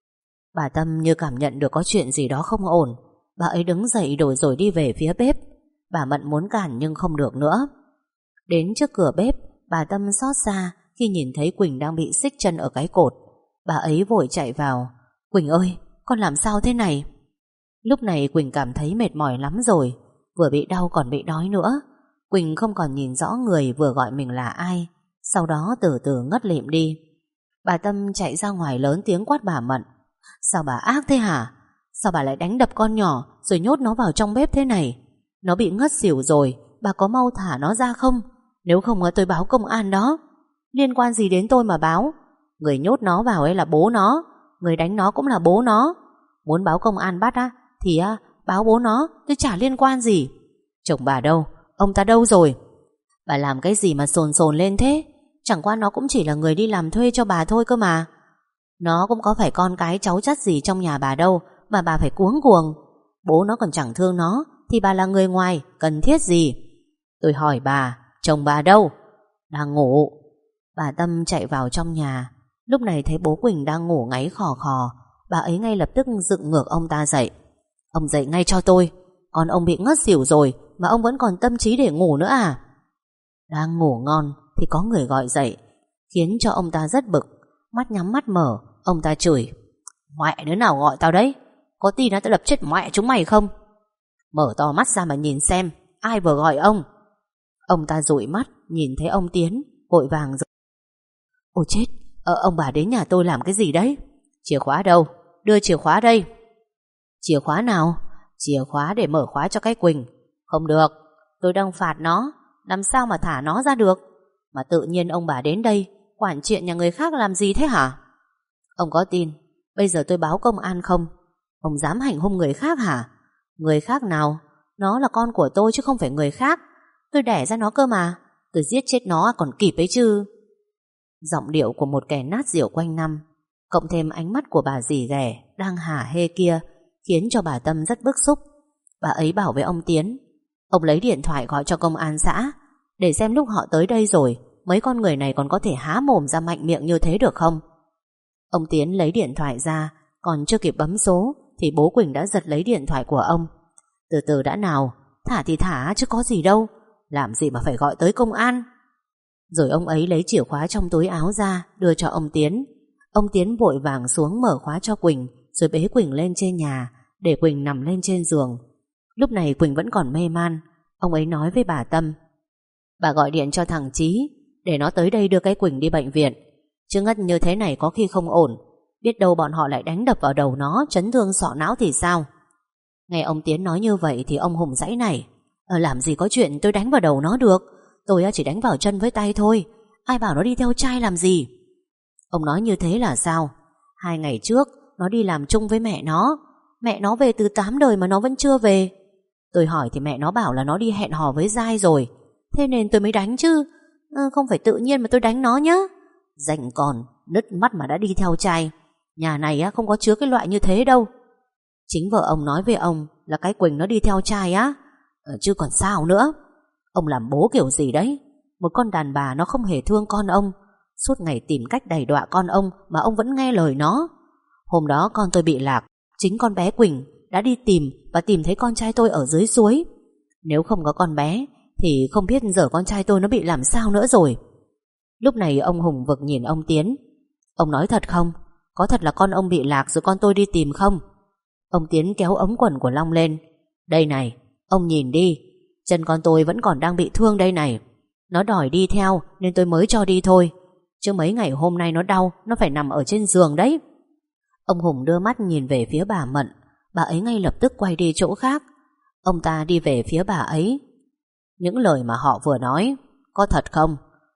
Speaker 1: Bà Tâm như cảm nhận được có chuyện gì đó không ổn. Bà ấy đứng dậy rồi đi về phía bếp. Bà Mận muốn cản nhưng không được nữa. Đến trước cửa bếp, bà Tâm xót xa khi nhìn thấy Quỳnh đang bị xích chân ở cái cột. Bà ấy vội chạy vào: Quỳnh ơi, con làm sao thế này? Lúc này Quỳnh cảm thấy mệt mỏi lắm rồi, vừa bị đau còn bị đói nữa. Quỳnh không còn nhìn rõ người vừa gọi mình là ai. Sau đó từ từ ngất lịm đi. Bà Tâm chạy ra ngoài lớn tiếng quát bà Mận: sao bà ác thế hả? Sao bà lại đánh đập con nhỏ rồi nhốt nó vào trong bếp thế này? Nó bị ngất xỉu rồi, bà có mau thả nó ra không? Nếu không tôi báo công an đó. Liên quan gì đến tôi mà báo? Người nhốt nó vào ấy là bố nó, người đánh nó cũng là bố nó. Muốn báo công an bắt thì báo bố nó, tôi chả liên quan gì. Chồng bà đâu? Ông ta đâu rồi? Bà làm cái gì mà sồn sồn lên thế? Chẳng qua nó cũng chỉ là người đi làm thuê cho bà thôi cơ mà. Nó cũng có phải con cái cháu chắt gì trong nhà bà đâu mà bà phải cuống cuồng. Bố nó còn chẳng thương nó thì bà là người ngoài, cần thiết gì? Tôi hỏi bà, chồng bà đâu? Đang ngủ. Bà Tâm chạy vào trong nhà. Lúc này thấy bố Quỳnh đang ngủ ngáy khò khò, bà ấy ngay lập tức dựng ngược ông ta dậy. Ông dậy ngay cho tôi, con ông bị ngất xỉu rồi mà ông vẫn còn tâm trí để ngủ nữa à? Đang ngủ ngon thì có người gọi dậy, khiến cho ông ta rất bực. Mắt nhắm mắt mở, ông ta chửi: mẹ đứa nào gọi tao đấy? Có tin tao đập chết mẹ chúng mày không? Mở to mắt ra mà nhìn xem, ai vừa gọi ông? Ông ta dụi mắt nhìn thấy ông Tiến, vội vàng rồi: ôi chết, ông bà đến nhà tôi làm cái gì đấy? Chìa khóa đâu? Đưa chìa khóa đây. Chìa khóa nào? Chìa khóa để mở khóa cho cái Quỳnh. Không được, tôi đang phạt nó, làm sao mà thả nó ra được? Mà tự nhiên ông bà đến đây quản chuyện nhà người khác làm gì thế hả? Ông có tin bây giờ tôi báo công an không? Ông dám hành hung người khác hả? Người khác nào? Nó là con của tôi chứ không phải người khác. Tôi đẻ ra nó cơ mà. Tôi giết chết nó còn kịp ấy chứ. Giọng điệu của một kẻ nát rượu quanh năm, cộng thêm ánh mắt của bà dì ghẻ, đang hả hê kia khiến cho bà Tâm rất bức xúc. Bà ấy bảo với ông Tiến, ông lấy điện thoại gọi cho công an xã để xem lúc họ tới đây rồi mấy con người này còn có thể há mồm ra mạnh miệng như thế được không. Ông Tiến lấy điện thoại ra, còn chưa kịp bấm số thì bố Quỳnh đã giật lấy điện thoại của ông. Từ từ đã nào, thả thì thả chứ có gì đâu, làm gì mà phải gọi tới công an. Rồi ông ấy lấy chìa khóa trong túi áo ra đưa cho ông Tiến. Ông Tiến vội vàng xuống mở khóa cho Quỳnh, rồi bế Quỳnh lên trên nhà để Quỳnh nằm lên trên giường. Lúc này Quỳnh vẫn còn mê man. Ông ấy nói với bà Tâm, bà gọi điện cho thằng Chí để nó tới đây đưa cái Quỳnh đi bệnh viện, chứ ngất như thế này có khi không ổn. Biết đâu bọn họ lại đánh đập vào đầu nó, chấn thương sọ não thì sao. Nghe ông Tiến nói như vậy thì ông Hùng giãy nảy, làm gì có chuyện tôi đánh vào đầu nó được. Tôi chỉ đánh vào chân với tay thôi, ai bảo nó đi theo trai làm gì. Ông nói như thế là sao? 2 ngày trước nó đi làm chung với mẹ nó. Mẹ nó về từ 8 đời mà nó vẫn chưa về. Tôi hỏi thì mẹ nó bảo là nó đi hẹn hò với Giai rồi. Thế nên tôi mới đánh chứ, không phải tự nhiên mà tôi đánh nó nhá. Rảnh còn, nứt mắt mà đã đi theo trai. Nhà này không có chứa cái loại như thế đâu. Chính vợ ông nói với ông là cái Quỳnh nó đi theo trai á. Chứ còn sao nữa. Ông làm bố kiểu gì đấy. Một con đàn bà nó không hề thương con ông, suốt ngày tìm cách đày đọa con ông mà ông vẫn nghe lời nó. Hôm đó con tôi bị lạc, chính con bé Quỳnh đã đi tìm và tìm thấy con trai tôi ở dưới suối. Nếu không có con bé thì không biết giờ con trai tôi nó bị làm sao nữa rồi. Lúc này ông Hùng vực nhìn ông Tiến. Ông nói thật không? Có thật là con ông bị lạc rồi con tôi đi tìm không? Ông Tiến kéo ống quần của Long lên. Đây này, ông nhìn đi, chân con tôi vẫn còn đang bị thương đây này. Nó đòi đi theo nên tôi mới cho đi thôi, chứ mấy ngày hôm nay nó đau, nó phải nằm ở trên giường đấy. Ông Hùng đưa mắt nhìn về phía bà Mận. Bà ấy ngay lập tức quay đi chỗ khác. Ông ta đi về phía bà ấy. Những lời mà họ vừa nói có thật không?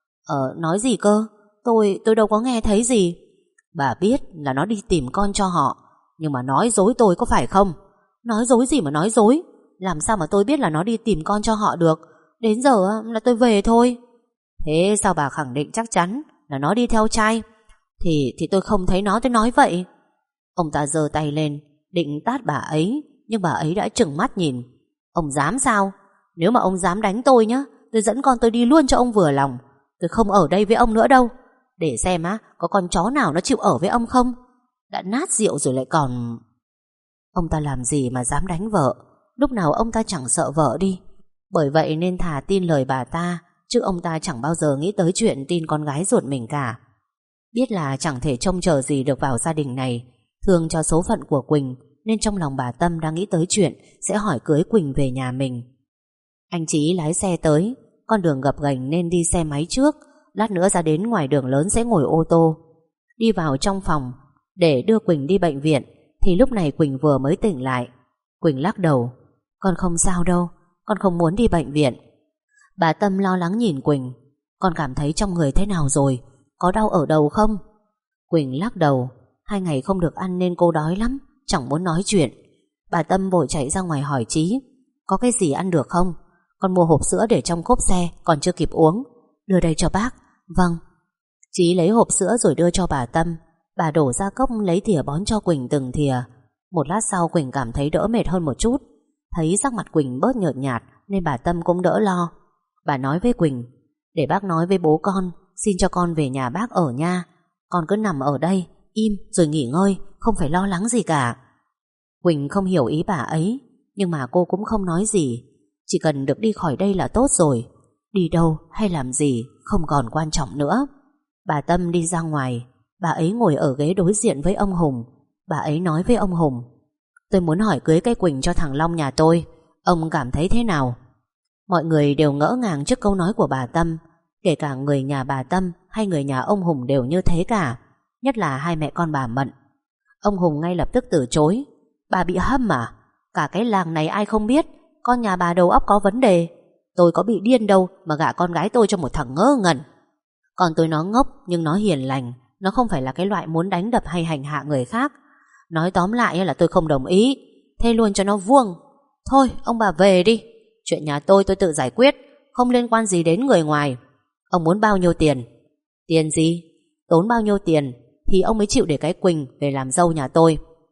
Speaker 1: Nói gì cơ? Tôi đâu có nghe thấy gì. Bà biết là nó đi tìm con cho họ, nhưng mà nói dối tôi có phải không? Nói dối gì mà nói dối? Làm sao mà tôi biết là nó đi tìm con cho họ được? Đến giờ là tôi về thôi. Thế sao bà khẳng định chắc chắn là nó đi theo trai? Thì tôi không thấy nó, tôi nói vậy. Ông ta giơ tay lên định tát bà ấy, nhưng bà ấy đã trừng mắt nhìn. Ông dám sao? Nếu mà ông dám đánh tôi nhá, tôi dẫn con tôi đi luôn cho ông vừa lòng. Tôi không ở đây với ông nữa đâu. Để xem có con chó nào nó chịu ở với ông không? Đã nát rượu rồi lại còn... Ông ta làm gì mà dám đánh vợ? Lúc nào ông ta chẳng sợ vợ đi. Bởi vậy nên thà tin lời bà ta, chứ ông ta chẳng bao giờ nghĩ tới chuyện tin con gái ruột mình cả. Biết là chẳng thể trông chờ gì được vào gia đình này, thương cho số phận của Quỳnh, nên trong lòng bà Tâm đang nghĩ tới chuyện sẽ hỏi cưới Quỳnh về nhà mình. Anh Chí lái xe tới. Con đường gập ghềnh nên đi xe máy trước, lát nữa ra đến ngoài đường lớn sẽ ngồi ô tô. Đi vào trong phòng để đưa Quỳnh đi bệnh viện thì lúc này Quỳnh vừa mới tỉnh lại. Quỳnh lắc đầu. Con không sao đâu, con không muốn đi bệnh viện. Bà Tâm lo lắng nhìn Quỳnh. Con cảm thấy trong người thế nào rồi? Có đau ở đầu không? Quỳnh lắc đầu. 2 ngày không được ăn nên cô đói lắm, chẳng muốn nói chuyện. Bà Tâm vội chạy ra ngoài hỏi Chí. Có cái gì ăn được không? Con mua hộp sữa để trong cốp xe, còn chưa kịp uống. Đưa đây cho bác. Vâng. Chí lấy hộp sữa rồi đưa cho bà Tâm. Bà đổ ra cốc lấy thìa bón cho Quỳnh từng thìa. Một lát sau Quỳnh cảm thấy đỡ mệt hơn một chút. Thấy sắc mặt Quỳnh bớt nhợt nhạt nên bà Tâm cũng đỡ lo. Bà nói với Quỳnh, để bác nói với bố con, xin cho con về nhà bác ở nha. Con cứ nằm ở đây im rồi nghỉ ngơi, không phải lo lắng gì cả. Quỳnh không hiểu ý bà ấy, nhưng mà cô cũng không nói gì. Chỉ cần được đi khỏi đây là tốt rồi. Đi đâu hay làm gì không còn quan trọng nữa. Bà Tâm đi ra ngoài. Bà ấy ngồi ở ghế đối diện với ông Hùng. Bà ấy nói với ông Hùng, tôi muốn hỏi cưới cái Quỳnh cho thằng Long nhà tôi. Ông cảm thấy thế nào? Mọi người đều ngỡ ngàng trước câu nói của bà Tâm. Kể cả người nhà bà Tâm hay người nhà ông Hùng đều như thế cả. Nhất là hai mẹ con bà Mận. Ông Hùng ngay lập tức từ chối. Bà bị hâm à? Cả cái làng này ai không biết con nhà bà đầu óc có vấn đề. Tôi có bị điên đâu mà gả con gái tôi cho một thằng ngớ ngẩn. Con tôi nó ngốc nhưng nó hiền lành. Nó không phải là cái loại muốn đánh đập hay hành hạ người khác. Nói tóm lại là tôi không đồng ý. Thế luôn cho nó vuông. Thôi ông bà về đi. Chuyện nhà tôi tự giải quyết, không liên quan gì đến người ngoài. Ông muốn bao nhiêu tiền? Tiền gì? Tốn bao nhiêu tiền thì ông mới chịu để cái Quỳnh về làm dâu nhà tôi.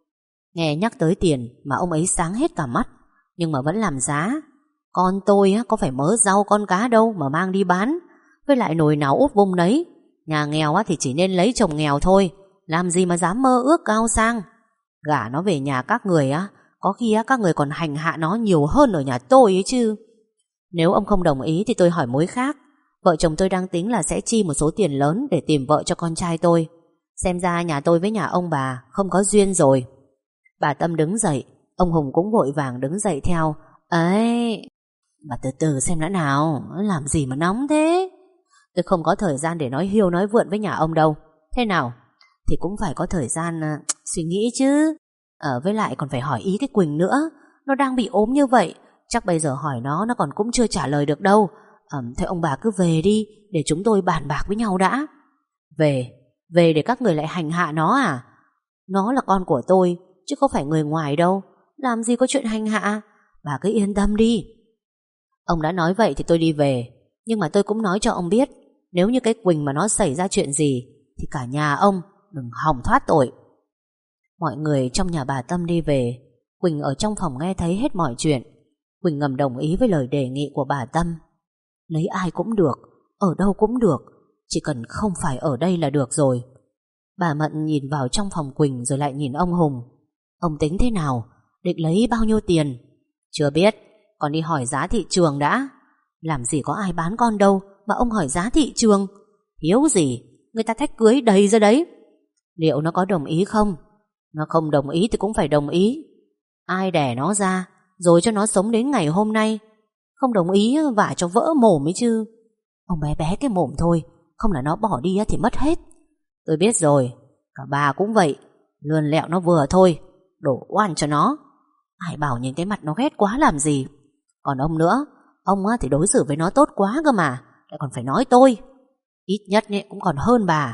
Speaker 1: Nghe nhắc tới tiền mà ông ấy sáng hết cả mắt, nhưng mà vẫn làm giá. Con tôi có phải mớ rau con cá đâu mà mang đi bán. Với lại nồi nào úp vung nấy. Nhà nghèo thì chỉ nên lấy chồng nghèo thôi, làm gì mà dám mơ ước cao sang. Gả nó về nhà các người có khi các người còn hành hạ nó nhiều hơn ở nhà tôi ấy chứ. Nếu ông không đồng ý thì tôi hỏi mối khác. Vợ chồng tôi đang tính là sẽ chi một số tiền lớn để tìm vợ cho con trai tôi. Xem ra nhà tôi với nhà ông bà không có duyên rồi. Bà Tâm đứng dậy, ông Hùng cũng vội vàng đứng dậy theo. Ấy, bà từ từ xem đã nào, làm gì mà nóng thế? Tôi không có thời gian để nói hiêu nói vượn với nhà ông đâu. Thế nào? Thì cũng phải có thời gian suy nghĩ chứ. Với lại còn phải hỏi ý cái Quỳnh nữa. Nó đang bị ốm như vậy, chắc bây giờ hỏi nó còn cũng chưa trả lời được đâu. Thế ông bà cứ về đi, để chúng tôi bàn bạc với nhau đã. Về để các người lại hành hạ nó à? Nó là con của tôi, chứ không phải người ngoài đâu. Làm gì có chuyện hành hạ. Bà cứ yên tâm đi. Ông đã nói vậy thì tôi đi về. Nhưng mà tôi cũng nói cho ông biết, nếu như cái Quỳnh mà nó xảy ra chuyện gì thì cả nhà ông đừng hòng thoát tội. Mọi người trong nhà bà Tâm đi về. Quỳnh ở trong phòng nghe thấy hết mọi chuyện. Quỳnh ngầm đồng ý với lời đề nghị của bà Tâm. Lấy ai cũng được, ở đâu cũng được, chỉ cần không phải ở đây là được rồi. Bà Mận nhìn vào trong phòng Quỳnh rồi lại nhìn ông Hùng. Ông tính thế nào? Định lấy bao nhiêu tiền? Chưa biết, còn đi hỏi giá thị trường đã. Làm gì có ai bán con đâu mà ông hỏi giá thị trường? Hiếu gì, người ta thách cưới đầy ra đấy. Liệu nó có đồng ý không? Nó không đồng ý thì cũng phải đồng ý. Ai đẻ nó ra rồi cho nó sống đến ngày hôm nay. Không đồng ý vả cho vỡ mồm ấy chứ. Ông bé bé cái mồm thôi, không là nó bỏ đi thì mất hết. Tôi biết rồi, cả bà cũng vậy. Lươn lẹo nó vừa thôi, đổ oan cho nó. Ai bảo nhìn cái mặt nó ghét quá làm gì. Còn ông nữa, ông thì đối xử với nó tốt quá cơ mà, lại còn phải nói tôi. Ít nhất cũng còn hơn bà.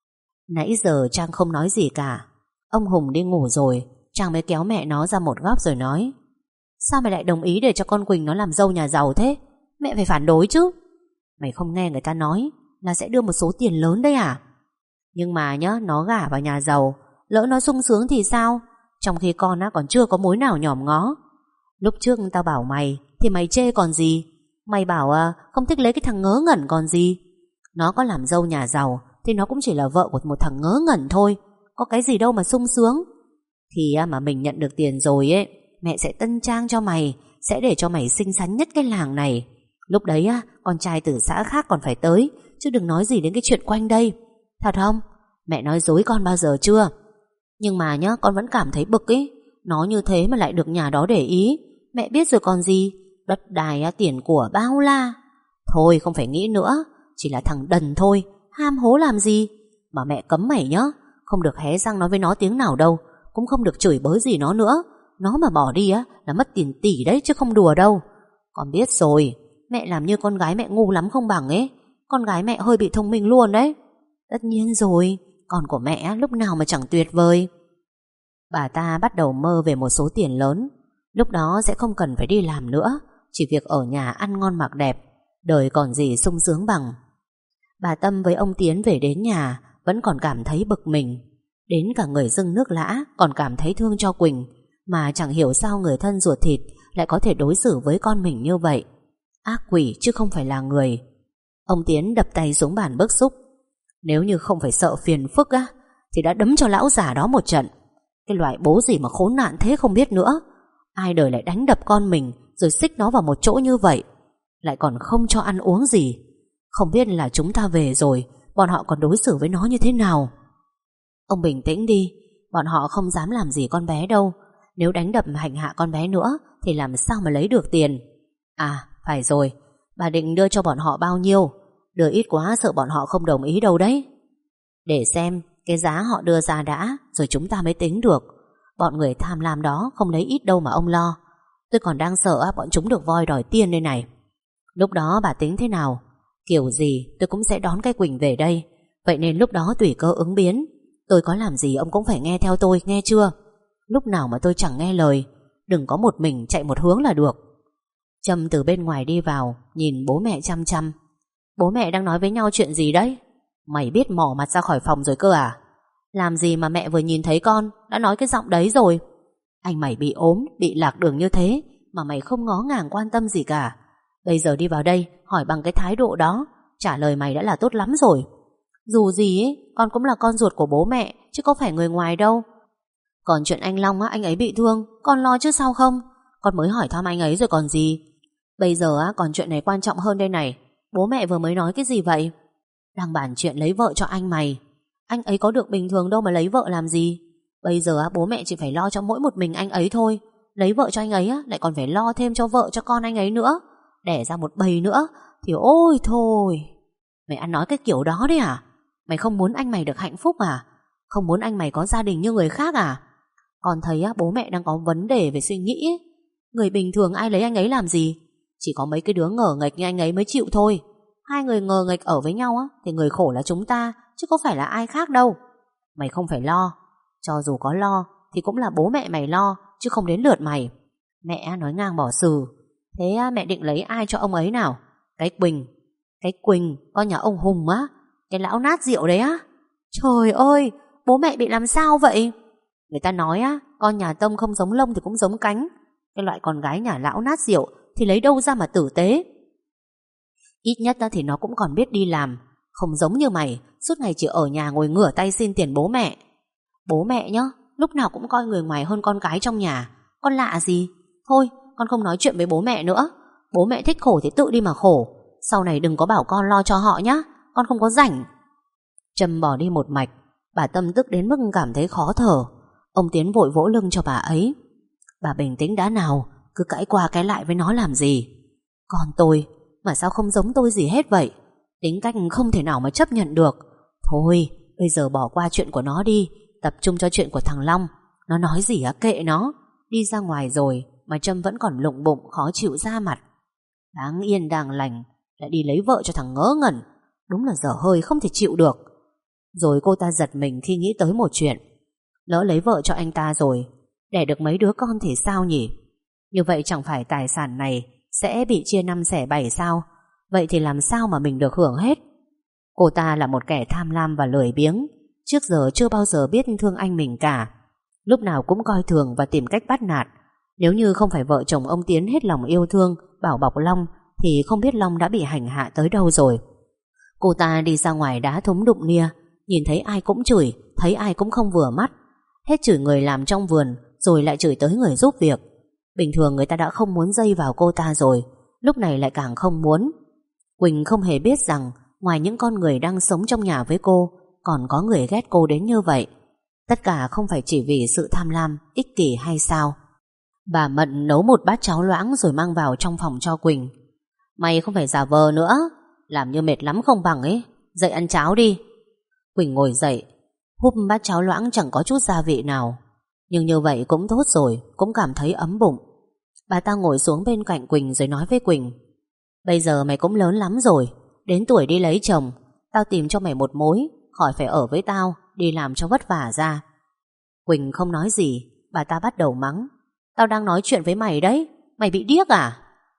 Speaker 1: Nãy giờ Trang không nói gì cả. Ông Hùng đi ngủ rồi, Trang mới kéo mẹ nó ra một góc rồi nói: Sao mày lại đồng ý để cho con Quỳnh nó làm dâu nhà giàu thế? Mẹ phải phản đối chứ. Mày không nghe người ta nói là sẽ đưa một số tiền lớn đấy à? Nhưng mà nhá, nó gả vào nhà giàu, lỡ nó sung sướng thì sao? Trong khi con còn chưa có mối nào nhòm ngó. Lúc trước tao bảo mày thì mày chê còn gì. Mày bảo không thích lấy cái thằng ngớ ngẩn còn gì. Nó có làm dâu nhà giàu thì nó cũng chỉ là vợ của một thằng ngớ ngẩn thôi. Có cái gì đâu mà sung sướng. Thì mà mình nhận được tiền rồi mẹ sẽ tân trang cho mày, sẽ để cho mày xinh xắn nhất cái làng này. Lúc đấy con trai từ xã khác còn phải tới, chứ đừng nói gì đến cái chuyện quanh đây. Thật không? Mẹ nói dối con bao giờ chưa? Nhưng mà nhá, con vẫn cảm thấy bực ấy. Nó như thế mà lại được nhà đó để ý. Mẹ biết rồi còn gì. Đất đai tiền của bao la. Thôi không phải nghĩ nữa, chỉ là thằng đần thôi, ham hố làm gì. Mà mẹ cấm mày nhá, không được hé răng nói với nó tiếng nào đâu, cũng không được chửi bới gì nó nữa. Nó mà bỏ đi là mất tiền tỷ đấy, chứ không đùa đâu. Con biết rồi, mẹ làm như con gái mẹ ngu lắm không bằng ấy. Con gái mẹ hơi bị thông minh luôn đấy. Tất nhiên rồi, con của mẹ lúc nào mà chẳng tuyệt vời. Bà ta bắt đầu mơ về một số tiền lớn. Lúc đó sẽ không cần phải đi làm nữa, chỉ việc ở nhà ăn ngon mặc đẹp. Đời còn gì sung sướng bằng. Bà Tâm với ông Tiến về đến nhà vẫn còn cảm thấy bực mình. Đến cả người dưng nước lã còn cảm thấy thương cho Quỳnh. Mà chẳng hiểu sao người thân ruột thịt lại có thể đối xử với con mình như vậy. Ác quỷ chứ không phải là người. Ông Tiến đập tay xuống bàn bức xúc. Nếu như không phải sợ phiền phức thì đã đấm cho lão già đó một trận. Cái loại bố gì mà khốn nạn thế không biết nữa. Ai đời lại đánh đập con mình rồi xích nó vào một chỗ như vậy, lại còn không cho ăn uống gì. Không biết là chúng ta về rồi bọn họ còn đối xử với nó như thế nào. Ông bình tĩnh đi, bọn họ không dám làm gì con bé đâu. Nếu đánh đập hành hạ con bé nữa thì làm sao mà lấy được tiền. À phải rồi, bà định đưa cho bọn họ bao nhiêu? Đưa ít quá sợ bọn họ không đồng ý đâu đấy. Để xem cái giá họ đưa ra đã, rồi chúng ta mới tính được. Bọn người tham lam đó không lấy ít đâu mà ông lo. Tôi còn đang sợ bọn chúng được voi đòi tiền đây này. Lúc đó bà tính thế nào? Kiểu gì tôi cũng sẽ đón cái Quỳnh về đây. Vậy nên lúc đó tùy cơ ứng biến. Tôi có làm gì ông cũng phải nghe theo tôi, nghe chưa? Lúc nào mà tôi chẳng nghe lời, đừng có một mình chạy một hướng là được. Trâm từ bên ngoài đi vào, nhìn bố mẹ chăm chăm. Bố mẹ đang nói với nhau chuyện gì đấy? Mày biết mỏ mặt ra khỏi phòng rồi cơ à? Làm gì mà mẹ vừa nhìn thấy con đã nói cái giọng đấy rồi? Anh mày bị ốm, bị lạc đường như thế mà mày không ngó ngàng quan tâm gì cả. Bây giờ đi vào đây hỏi bằng cái thái độ đó, trả lời mày đã là tốt lắm rồi. Dù gì ấy, con cũng là con ruột của bố mẹ, chứ có phải người ngoài đâu. Còn chuyện anh Long á, anh ấy bị thương, con lo chứ sao không. Con mới hỏi thăm anh ấy rồi còn gì. Bây giờ á, còn chuyện này quan trọng hơn đây này. Bố mẹ vừa mới nói cái gì vậy? Đang bàn chuyện lấy vợ cho anh mày. Anh ấy có được bình thường đâu mà lấy vợ làm gì. Bây giờ á, bố mẹ chỉ phải lo cho mỗi một mình anh ấy thôi. Lấy vợ cho anh ấy á, lại còn phải lo thêm cho vợ cho con anh ấy nữa. Đẻ ra một bầy nữa thì ôi thôi. Mày ăn nói cái kiểu đó đấy à? Mày không muốn anh mày được hạnh phúc à? Không muốn anh mày có gia đình như người khác à? Con thấy á, bố mẹ đang có vấn đề về suy nghĩ ấy. Người bình thường ai lấy anh ấy làm gì? Chỉ có mấy cái đứa ngờ nghệch như anh ấy mới chịu thôi. Hai người ngờ nghệch ở với nhau á, thì người khổ là chúng ta, chứ có phải là ai khác đâu. Mày không phải lo. Cho dù có lo thì cũng là bố mẹ mày lo, chứ không đến lượt mày. Mẹ nói ngang bỏ xử. Thế mẹ định lấy ai cho ông ấy nào? Cái Quỳnh, con nhà ông Hùng á, cái lão nát rượu đấy á. Trời ơi, bố mẹ bị làm sao vậy? Người ta nói á, con nhà Tông không giống lông thì cũng giống cánh. Cái loại con gái nhà lão nát rượu thì lấy đâu ra mà tử tế. Ít nhất thì nó cũng còn biết đi làm, không giống như mày suốt ngày chỉ ở nhà ngồi ngửa tay xin tiền bố mẹ. Bố mẹ nhá, lúc nào cũng coi người ngoài hơn con cái trong nhà. Con lạ gì? Thôi, con không nói chuyện với bố mẹ nữa. Bố mẹ thích khổ thì tự đi mà khổ. Sau này đừng có bảo con lo cho họ nhá. Con không có rảnh. Trâm bỏ đi một mạch. Bà Tâm tức đến mức cảm thấy khó thở. Ông Tiến vội vỗ lưng cho bà ấy. Bà bình tĩnh đã nào, cứ cãi qua cãi lại với nó làm gì. Con tôi, mà sao không giống tôi gì hết vậy? Tính cách không thể nào mà chấp nhận được. Thôi, bây giờ bỏ qua chuyện của nó đi, tập trung cho chuyện của thằng Long. Nó nói gì á, kệ nó. Đi ra ngoài rồi mà Trâm vẫn còn lụng bụng khó chịu ra mặt. Đáng yên đang lành lại đi lấy vợ cho thằng ngớ ngẩn. Đúng là dở hơi không thể chịu được. Rồi cô ta giật mình khi nghĩ tới một chuyện. Lỡ lấy vợ cho anh ta rồi, đẻ được mấy đứa con thì sao nhỉ? Như vậy chẳng phải tài sản này sẽ bị chia 5 xẻ 7 sao? Vậy thì làm sao mà mình được hưởng hết? Cô ta là một kẻ tham lam và lười biếng. Trước giờ chưa bao giờ biết thương anh mình cả. Lúc nào cũng coi thường và tìm cách bắt nạt. Nếu như không phải vợ chồng ông Tiến hết lòng yêu thương, bảo bọc Long, thì không biết Long đã bị hành hạ tới đâu rồi. Cô ta đi ra ngoài đá thúng đụng nia, nhìn thấy ai cũng chửi, thấy ai cũng không vừa mắt. Hết chửi người làm trong vườn, rồi lại chửi tới người giúp việc. Bình thường người ta đã không muốn dây vào cô ta rồi, lúc này lại càng không muốn. Quỳnh không hề biết rằng ngoài những con người đang sống trong nhà với cô, còn có người ghét cô đến như vậy. Tất cả không phải chỉ vì sự tham lam, ích kỷ hay sao? Bà Mận nấu một bát cháo loãng rồi mang vào trong phòng cho Quỳnh. Mày không phải giả vờ nữa, làm như mệt lắm không bằng ấy. Dậy ăn cháo đi. Quỳnh ngồi dậy, húp bát cháo loãng chẳng có chút gia vị nào. Nhưng như vậy cũng tốt rồi, cũng cảm thấy ấm bụng. Bà ta ngồi xuống bên cạnh Quỳnh rồi nói với Quỳnh: Bây giờ mày cũng lớn lắm rồi, đến tuổi đi lấy chồng. Tao tìm cho mày một mối, khỏi phải ở với tao, đi làm cho vất vả ra. Quỳnh không nói gì. Bà ta bắt đầu mắng: Tao đang nói chuyện với mày đấy, mày bị điếc à?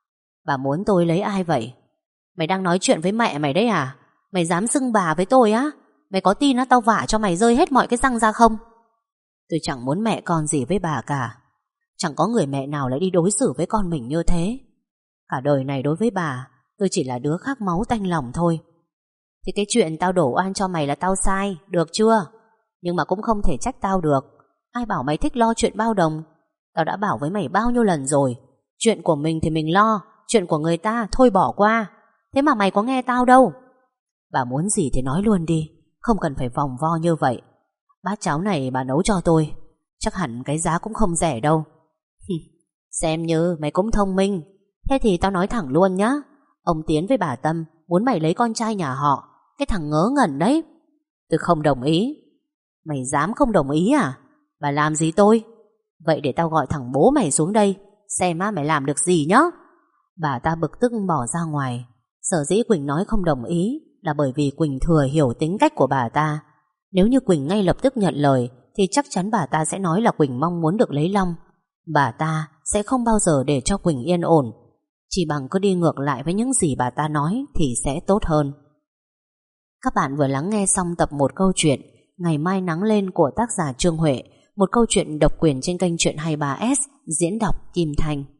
Speaker 1: Bà muốn tôi lấy ai vậy? Mày đang nói chuyện với mẹ mày đấy à? Mày dám xưng bà với tôi á? Mày có tin á tao vả cho mày rơi hết mọi cái răng ra không? Tôi chẳng muốn mẹ con gì với bà cả. Chẳng có người mẹ nào lại đi đối xử với con mình như thế. Cả đời này đối với bà, tôi chỉ là đứa khác máu tanh lòng thôi. Thì cái chuyện tao đổ oan cho mày là tao sai, được chưa? Nhưng mà cũng không thể trách tao được. Ai bảo mày thích lo chuyện bao đồng? Tao đã bảo với mày bao nhiêu lần rồi, chuyện của mình thì mình lo, chuyện của người ta thôi bỏ qua. Thế mà mày có nghe tao đâu. Bà muốn gì thì nói luôn đi, không cần phải vòng vo như vậy. Bát cháo này bà nấu cho tôi, chắc hẳn cái giá cũng không rẻ đâu. Xem như mày cũng thông minh. Thế thì tao nói thẳng luôn nhá. Ông Tiến với bà Tâm muốn mày lấy con trai nhà họ, cái thằng ngớ ngẩn đấy. Tôi không đồng ý. Mày dám không đồng ý à? Bà làm gì tôi? Vậy để tao gọi thằng bố mày xuống đây, xem mày làm được gì nhá. Bà ta bực tức bỏ ra ngoài. Sở dĩ Quỳnh nói không đồng ý là bởi vì Quỳnh thừa hiểu tính cách của bà ta. Nếu như Quỳnh ngay lập tức nhận lời thì chắc chắn bà ta sẽ nói là Quỳnh mong muốn được lấy Long. Bà ta sẽ không bao giờ để cho Quỳnh yên ổn. Chỉ bằng cứ đi ngược lại với những gì bà ta nói thì sẽ tốt hơn. Các bạn vừa lắng nghe xong tập 1 câu chuyện Ngày Mai Nắng Lên của tác giả Trương Huệ, một câu chuyện độc quyền trên kênh Chuyện 23S, diễn đọc Kim Thanh.